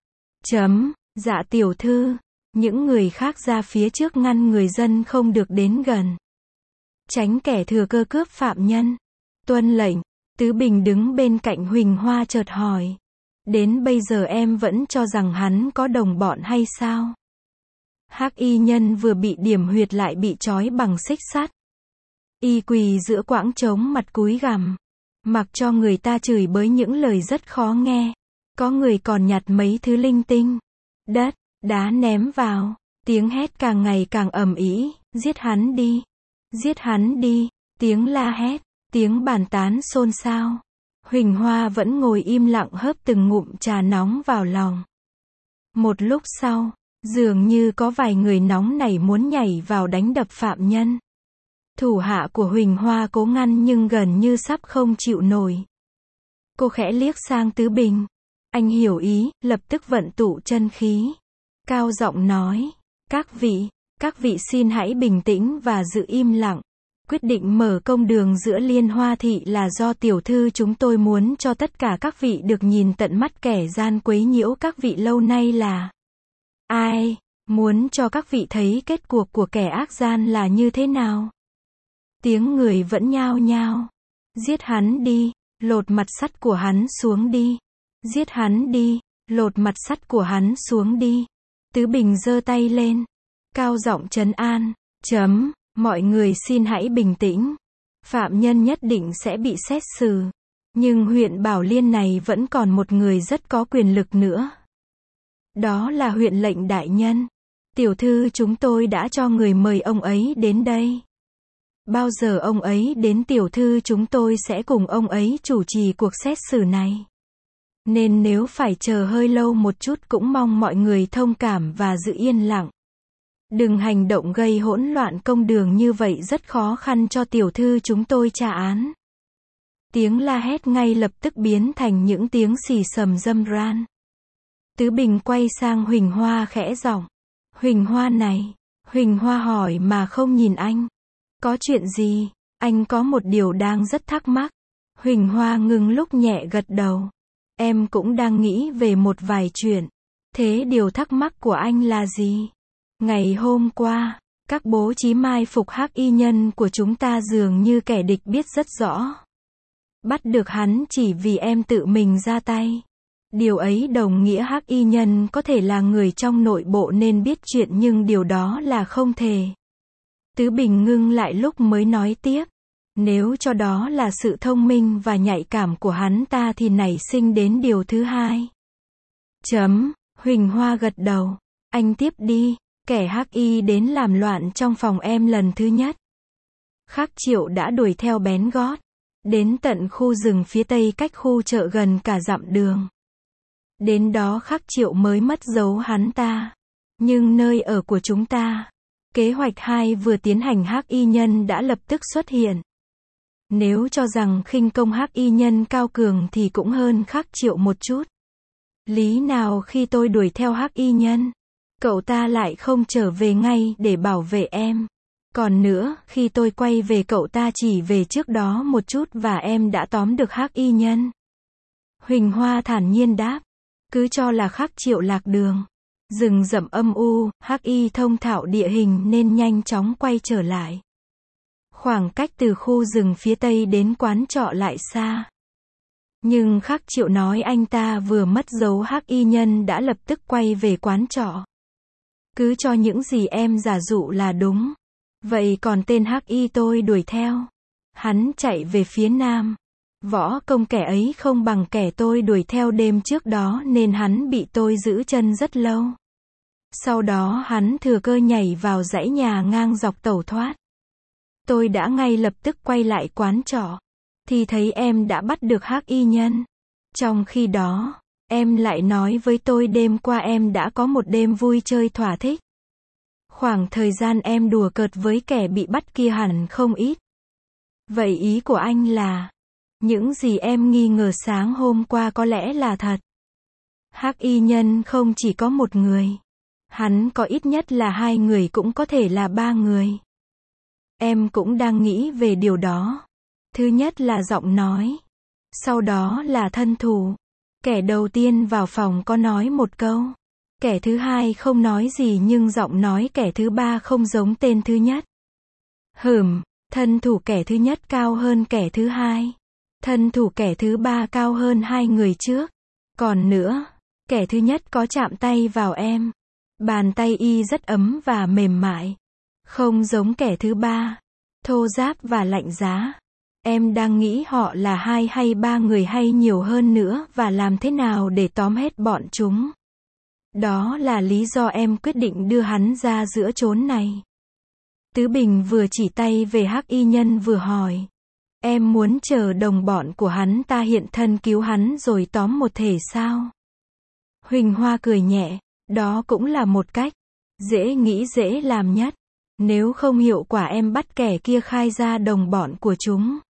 Dạ tiểu thư. Những người khác ra phía trước ngăn người dân không được đến gần. Tránh kẻ thừa cơ cướp phạm nhân. Tuân lệnh. Tứ Bình đứng bên cạnh Huỳnh Hoa chợt hỏi. Đến bây giờ em vẫn cho rằng hắn có đồng bọn hay sao? Hắc y nhân vừa bị điểm huyệt lại bị trói bằng xích sắt. Y quỳ giữa quãng trống mặt cúi gằm. Mặc cho người ta chửi bới những lời rất khó nghe. Có người còn nhặt mấy thứ linh tinh. Đất, đá ném vào. Tiếng hét càng ngày càng ầm ĩ. Giết hắn đi. Giết hắn đi. Tiếng la hét. Tiếng bàn tán xôn xao. Huỳnh Hoa vẫn ngồi im lặng hớp từng ngụm trà nóng vào lòng. Một lúc sau, dường như có vài người nóng nảy muốn nhảy vào đánh đập phạm nhân. Thủ hạ của Huỳnh Hoa cố ngăn nhưng gần như sắp không chịu nổi. Cô khẽ liếc sang Tứ Bình. Anh hiểu ý, lập tức vận tụ chân khí. Cao giọng nói, các vị xin hãy bình tĩnh và giữ im lặng. Quyết định mở công đường giữa Liên Hoa thị là do tiểu thư chúng tôi muốn cho tất cả các vị được nhìn tận mắt kẻ gian quấy nhiễu các vị lâu nay là ai, muốn cho các vị thấy kết cuộc của kẻ ác gian là như thế nào. Tiếng người vẫn nhao nhao. Giết hắn đi, lột mặt sắt của hắn xuống đi. Giết hắn đi, lột mặt sắt của hắn xuống đi. Tứ Bình giơ tay lên, cao giọng trấn an, mọi người xin hãy bình tĩnh. Phạm nhân nhất định sẽ bị xét xử. Nhưng huyện Bảo Liên này vẫn còn một người rất có quyền lực nữa. Đó là huyện lệnh đại nhân. Tiểu thư chúng tôi đã cho người mời ông ấy đến đây. Bao giờ ông ấy đến tiểu thư chúng tôi sẽ cùng ông ấy chủ trì cuộc xét xử này. Nên nếu phải chờ hơi lâu một chút cũng mong mọi người thông cảm và giữ yên lặng. Đừng hành động gây hỗn loạn công đường như vậy, rất khó khăn cho tiểu thư chúng tôi tra án. Tiếng la hét ngay lập tức biến thành những tiếng xì xầm râm ran. Tứ Bình quay sang Huỳnh Hoa khẽ giọng. Huỳnh Hoa này. Huỳnh Hoa hỏi mà không nhìn anh. Có chuyện gì? Anh có một điều đang rất thắc mắc. Huỳnh Hoa ngừng lúc nhẹ gật đầu. Em cũng đang nghĩ về một vài chuyện. Thế điều thắc mắc của anh là gì? Ngày hôm qua, các bố trí mai phục hắc y nhân của chúng ta dường như kẻ địch biết rất rõ. Bắt được hắn chỉ vì em tự mình ra tay. Điều ấy đồng nghĩa hắc y nhân có thể là người trong nội bộ nên biết chuyện, nhưng điều đó là không thể. Tứ Bình ngưng lại lúc mới nói tiếp. Nếu cho đó là sự thông minh và nhạy cảm của hắn ta thì nảy sinh đến điều thứ hai. Huỳnh Hoa gật đầu. Anh tiếp đi. Kẻ hắc y đến làm loạn trong phòng em lần thứ nhất. Khắc Triệu đã đuổi theo bén gót. Đến tận khu rừng phía tây cách khu chợ gần cả dặm đường. Đến đó Khắc Triệu mới mất dấu hắn ta. Nhưng nơi ở của chúng ta, kế hoạch 2 vừa tiến hành hắc y nhân đã lập tức xuất hiện. Nếu cho rằng khinh công hắc y nhân cao cường thì cũng hơn Khắc Triệu một chút. Lý nào khi tôi đuổi theo hắc y nhân, cậu ta lại không trở về ngay để bảo vệ em. Còn nữa, khi tôi quay về cậu ta chỉ về trước đó một chút và em đã tóm được hắc y nhân. Huỳnh Hoa thản nhiên đáp. Cứ cho là Khắc Triệu lạc đường. Rừng rậm âm u, hắc y thông thạo địa hình nên nhanh chóng quay trở lại. Khoảng cách từ khu rừng phía tây đến quán trọ lại xa. Nhưng Khắc Triệu nói anh ta vừa mất dấu hắc y nhân đã lập tức quay về quán trọ. Cứ cho những gì em giả dụ là đúng. Vậy còn tên hắc y tôi đuổi theo, hắn chạy về phía nam. Võ công kẻ ấy không bằng kẻ tôi đuổi theo đêm trước đó nên hắn bị tôi giữ chân rất lâu. Sau đó hắn thừa cơ nhảy vào dãy nhà ngang dọc tẩu thoát. Tôi đã ngay lập tức quay lại quán trọ, thì thấy em đã bắt được hắc y nhân. Trong khi đó, em lại nói với tôi đêm qua em đã có một đêm vui chơi thỏa thích. Khoảng thời gian em đùa cợt với kẻ bị bắt kia hẳn không ít. Vậy ý của anh là, những gì em nghi ngờ sáng hôm qua có lẽ là thật. Hắc y nhân không chỉ có một người. Hắn có ít nhất là 2 người, cũng có thể là 3 người. Em cũng đang nghĩ về điều đó. Thứ nhất là giọng nói. Sau đó là thân thủ. Kẻ đầu tiên vào phòng có nói một câu. Kẻ thứ hai không nói gì nhưng giọng nói kẻ thứ ba không giống tên thứ nhất. Thân thủ kẻ thứ nhất cao hơn kẻ thứ hai. Thân thủ kẻ thứ ba cao hơn 2 người trước. Còn nữa, kẻ thứ nhất có chạm tay vào em. Bàn tay y rất ấm và mềm mại. Không giống kẻ thứ ba. thô ráp và lạnh giá. Em đang nghĩ họ là 2 hay 3 người hay nhiều hơn nữa và làm thế nào để tóm hết bọn chúng. Đó là lý do em quyết định đưa hắn ra giữa chốn này. Tứ Bình vừa chỉ tay về Hắc Y Nhân vừa hỏi. Em muốn chờ đồng bọn của hắn ta hiện thân cứu hắn rồi tóm một thể sao? Huỳnh Hoa cười nhẹ, đó cũng là một cách. Dễ nghĩ dễ làm nhất. Nếu không hiệu quả em bắt kẻ kia khai ra đồng bọn của chúng.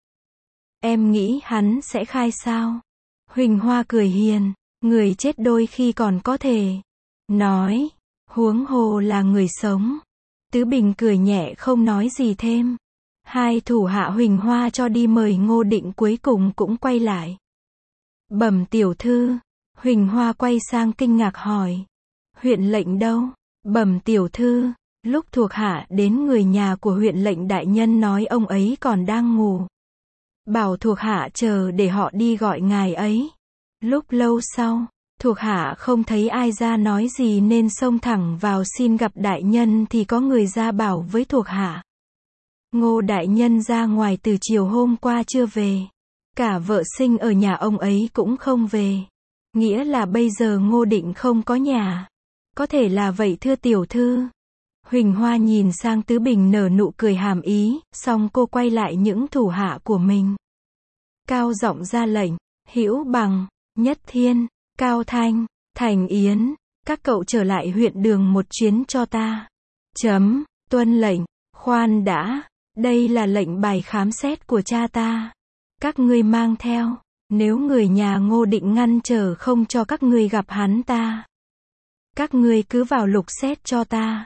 Em nghĩ hắn sẽ khai sao? Huỳnh Hoa cười hiền, người chết đôi khi còn có thể nói, huống hồ là người sống. Tứ Bình cười nhẹ không nói gì thêm. Hai thủ hạ Huỳnh Hoa cho đi mời Ngô Định cuối cùng cũng quay lại. Bẩm tiểu thư, Huỳnh Hoa quay sang kinh ngạc hỏi. Huyện lệnh đâu? Bẩm tiểu thư, lúc thuộc hạ đến người nhà của huyện lệnh đại nhân nói ông ấy còn đang ngủ. Bảo thuộc hạ chờ để họ đi gọi ngài ấy. Lúc lâu sau, thuộc hạ không thấy ai ra nói gì nên xông thẳng vào xin gặp đại nhân thì có người ra bảo với thuộc hạ. Ngô đại nhân ra ngoài từ chiều hôm qua chưa về. Cả vợ sinh ở nhà ông ấy cũng không về. Nghĩa là bây giờ Ngô Định không có nhà. Có thể là vậy thưa tiểu thư. Huỳnh Hoa nhìn sang Tứ Bình nở nụ cười hàm ý, xong cô quay lại những thủ hạ của mình. Cao giọng ra lệnh, Hữu Bằng, Nhất Thiên, Cao Thanh, Thành Yến, các cậu trở lại huyện Đường một chuyến cho ta. Tuân lệnh, khoan đã, đây là lệnh bài khám xét của cha ta. Các ngươi mang theo, nếu người nhà Ngô Định ngăn trở không cho các ngươi gặp hắn ta. Các ngươi cứ vào lục xét cho ta.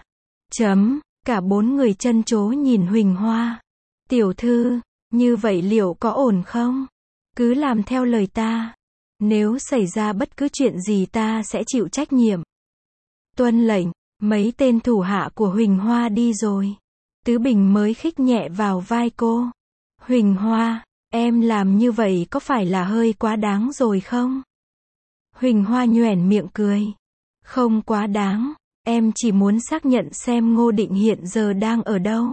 Cả bốn người trân trố nhìn Huỳnh Hoa. Tiểu thư, như vậy liệu có ổn không? Cứ làm theo lời ta. Nếu xảy ra bất cứ chuyện gì ta sẽ chịu trách nhiệm. Tuân lệnh, mấy tên thủ hạ của Huỳnh Hoa đi rồi. Tứ Bình mới khích nhẹ vào vai cô. Huỳnh Hoa, em làm như vậy có phải là hơi quá đáng rồi không? Huỳnh Hoa nhoẻn miệng cười. Không quá đáng, em chỉ muốn xác nhận xem Ngô Định hiện giờ đang ở đâu.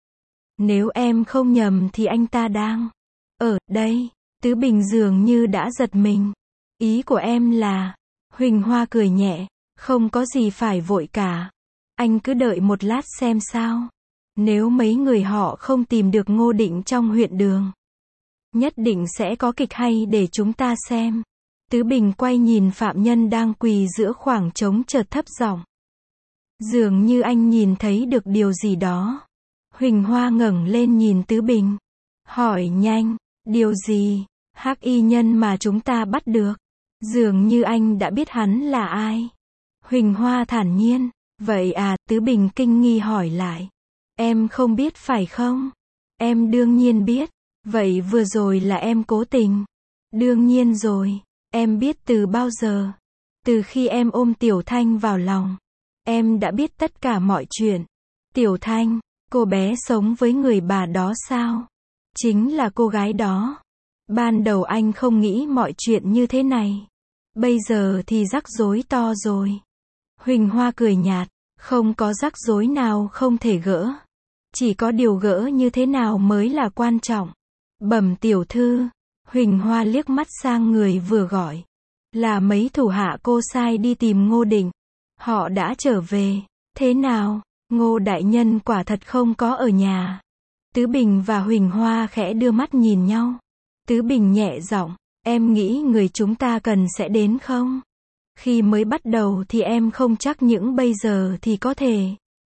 Nếu em không nhầm thì anh ta đang ở đây. Tứ Bình dường như đã giật mình. Ý của em là, Huỳnh Hoa cười nhẹ, không có gì phải vội cả. Anh cứ đợi một lát xem sao. Nếu mấy người họ không tìm được Ngô Định trong huyện Đường, nhất định sẽ có kịch hay để chúng ta xem. Tứ Bình quay nhìn phạm nhân đang quỳ giữa khoảng trống chợt thấp giọng. Dường như anh nhìn thấy được điều gì đó. Huỳnh Hoa ngẩng lên nhìn Tứ Bình. Hỏi nhanh, điều gì? Hắc Y Nhân mà chúng ta bắt được. Dường như anh đã biết hắn là ai. Huỳnh Hoa thản nhiên. Vậy à, Tứ Bình kinh nghi hỏi lại. Em không biết phải không? Em đương nhiên biết. Vậy vừa rồi là em cố tình. Đương nhiên rồi. Em biết từ bao giờ? Từ khi em ôm Tiểu Thanh vào lòng. Em đã biết tất cả mọi chuyện. Tiểu Thanh, cô bé sống với người bà đó sao? Chính là cô gái đó. Ban đầu anh không nghĩ mọi chuyện như thế này. Bây giờ thì rắc rối to rồi. Huỳnh Hoa cười nhạt. Không có rắc rối nào không thể gỡ. Chỉ có điều gỡ như thế nào mới là quan trọng. Bẩm tiểu thư. Huỳnh Hoa liếc mắt sang người vừa gọi. Là mấy thủ hạ cô sai đi tìm Ngô Định. Họ đã trở về. Thế nào? Ngô đại nhân quả thật không có ở nhà. Tứ Bình và Huỳnh Hoa khẽ đưa mắt nhìn nhau. Tứ Bình nhẹ giọng. Em nghĩ người chúng ta cần sẽ đến không? Khi mới bắt đầu thì em không chắc, những bây giờ thì có thể.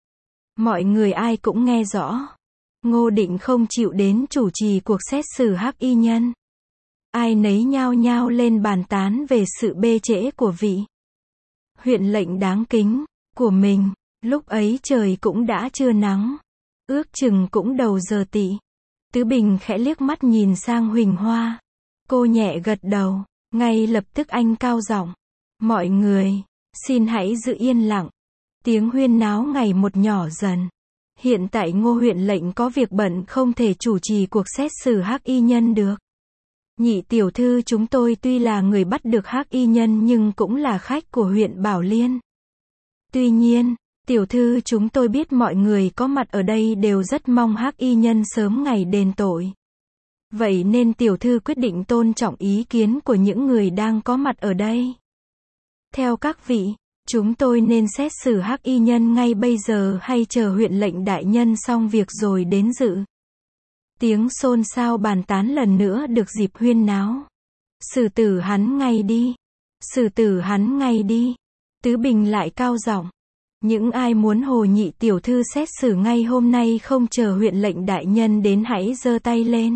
Mọi người ai cũng nghe rõ. Ngô Định không chịu đến chủ trì cuộc xét xử Hắc Y Nhân. Ai nấy nhao nhao lên bàn tán về sự bê trễ của vị huyện lệnh đáng kính của mình. Lúc ấy trời cũng đã trưa nắng. Ước chừng cũng đầu giờ tỵ. Tứ Bình khẽ liếc mắt nhìn sang Huỳnh Hoa. Cô nhẹ gật đầu. Ngay lập tức anh cao giọng. Mọi người, xin hãy giữ yên lặng. Tiếng huyên náo ngày một nhỏ dần. Hiện tại Ngô huyện lệnh có việc bận không thể chủ trì cuộc xét xử Hắc Y Nhân được. Nhị tiểu thư chúng tôi tuy là người bắt được Hắc Y Nhân nhưng cũng là khách của huyện Bảo Liên. Tuy nhiên, Tiểu thư, chúng tôi biết mọi người có mặt ở đây đều rất mong Hắc y nhân sớm ngày đền tội. Vậy nên tiểu thư quyết định tôn trọng ý kiến của những người đang có mặt ở đây. Theo các vị, chúng tôi nên xét xử Hắc y nhân ngay bây giờ hay chờ huyện lệnh đại nhân xong việc rồi đến dự? Tiếng xôn xao bàn tán lần nữa được dịp huyên náo. Xử tử hắn ngay đi. Xử tử hắn ngay đi. Tứ Bình lại cao giọng. Những ai muốn Hồ nhị tiểu thư xét xử ngay hôm nay không chờ huyện lệnh đại nhân đến hãy giơ tay lên.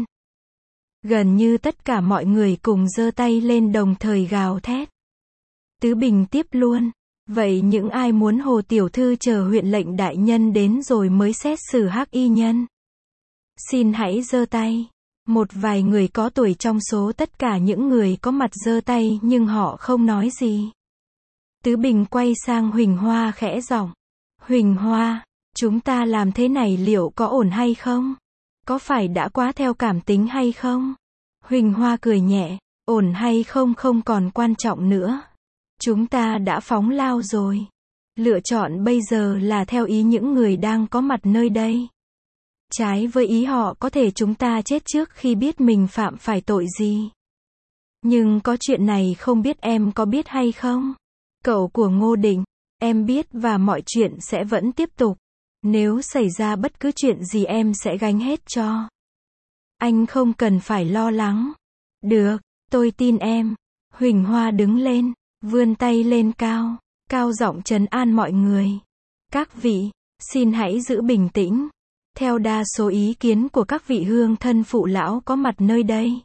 Gần như tất cả mọi người cùng giơ tay lên đồng thời gào thét. Tứ Bình tiếp luôn. Vậy những ai muốn Hồ tiểu thư chờ huyện lệnh đại nhân đến rồi mới xét xử Hắc y nhân? Xin hãy giơ tay. Một vài người có tuổi trong số tất cả những người có mặt giơ tay nhưng họ không nói gì. Tứ Bình quay sang Huỳnh Hoa khẽ giọng. Huỳnh Hoa, chúng ta làm thế này liệu có ổn hay không? Có phải đã quá theo cảm tính hay không? Huỳnh Hoa cười nhẹ. Ổn hay không không còn quan trọng nữa. Chúng ta đã phóng lao rồi. Lựa chọn bây giờ là theo ý những người đang có mặt nơi đây. Trái với ý họ có thể chúng ta chết trước khi biết mình phạm phải tội gì. Nhưng có chuyện này không biết em có biết hay không? Cậu của Ngô Định, em biết và mọi chuyện sẽ vẫn tiếp tục. Nếu xảy ra bất cứ chuyện gì em sẽ gánh hết cho. Anh không cần phải lo lắng. Được, tôi tin em. Huỳnh Hoa đứng lên, vươn tay lên cao, cao giọng trấn an mọi người. Các vị, xin hãy giữ bình tĩnh. Theo đa số ý kiến của các vị hương thân phụ lão có mặt nơi đây,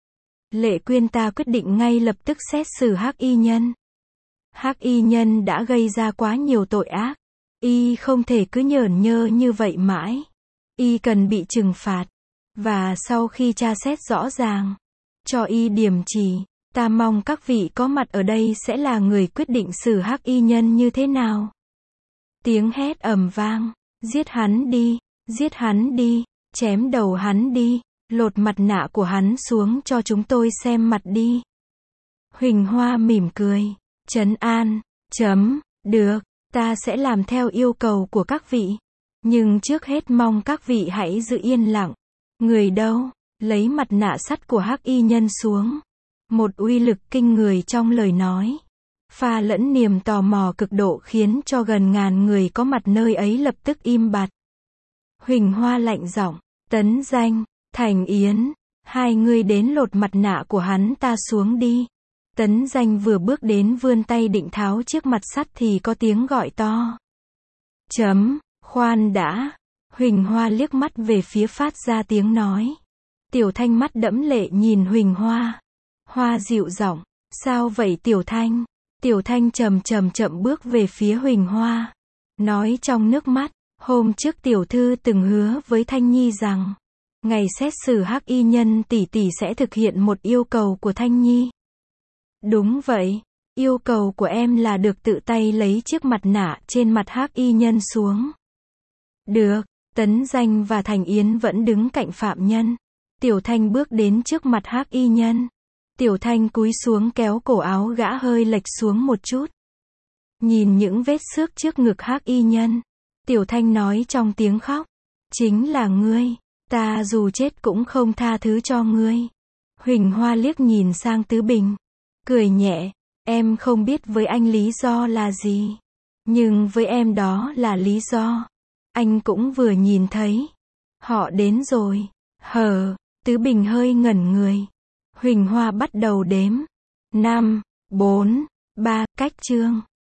Lệ Quyên ta quyết định ngay lập tức xét xử Hắc y nhân. Hắc y nhân đã gây ra quá nhiều tội ác. Y không thể cứ nhởn nhơ như vậy mãi. Y cần bị trừng phạt. Và sau khi tra xét rõ ràng, cho Y điểm chỉ, ta mong các vị có mặt ở đây sẽ là người quyết định xử Hắc y nhân như thế nào. Tiếng hét ầm vang. Giết hắn đi. Giết hắn đi. Chém đầu hắn đi. Lột mặt nạ của hắn xuống cho chúng tôi xem mặt đi. Huỳnh Hoa mỉm cười. Trấn an. Được, ta sẽ làm theo yêu cầu của các vị. Nhưng trước hết mong các vị hãy giữ yên lặng. Người đâu? Lấy mặt nạ sắt của Hắc y nhân xuống. Một uy lực kinh người trong lời nói, pha lẫn niềm tò mò cực độ khiến cho gần ngàn người có mặt nơi ấy lập tức im bặt. Huỳnh Hoa lạnh giọng. Tấn Danh, Thành Yến, hai người đến lột mặt nạ của hắn ta xuống đi. Tấn Danh vừa bước đến vươn tay định tháo chiếc mặt sắt thì có tiếng gọi to. Khoan đã. Huỳnh Hoa liếc mắt về phía phát ra tiếng nói. Tiểu Thanh mắt đẫm lệ nhìn Huỳnh Hoa. Hoa dịu giọng. Sao vậy Tiểu Thanh? Tiểu Thanh chậm bước về phía Huỳnh Hoa. Nói trong nước mắt. Hôm trước tiểu thư từng hứa với Thanh Nhi rằng, ngày xét xử Hắc y nhân tỷ tỷ sẽ thực hiện một yêu cầu của Thanh Nhi. Đúng vậy. Yêu cầu của em là được tự tay lấy chiếc mặt nạ trên mặt Hắc y nhân xuống. Được. Tấn Danh và Thành Yến vẫn đứng cạnh phạm nhân. Tiểu Thanh bước đến trước mặt Hắc y nhân. Tiểu Thanh cúi xuống kéo cổ áo gã hơi lệch xuống một chút. Nhìn những vết xước trước ngực Hắc y nhân, Tiểu Thanh nói trong tiếng khóc. Chính là ngươi. Ta dù chết cũng không tha thứ cho ngươi. Huỳnh Hoa liếc nhìn sang Tứ Bình. Cười nhẹ. Em không biết với anh lý do là gì. Nhưng với em đó là lý do. Anh cũng vừa nhìn thấy. Họ đến rồi. Tứ Bình hơi ngẩn người. Huỳnh Hoa bắt đầu đếm. 5, 4, 3, cách chương.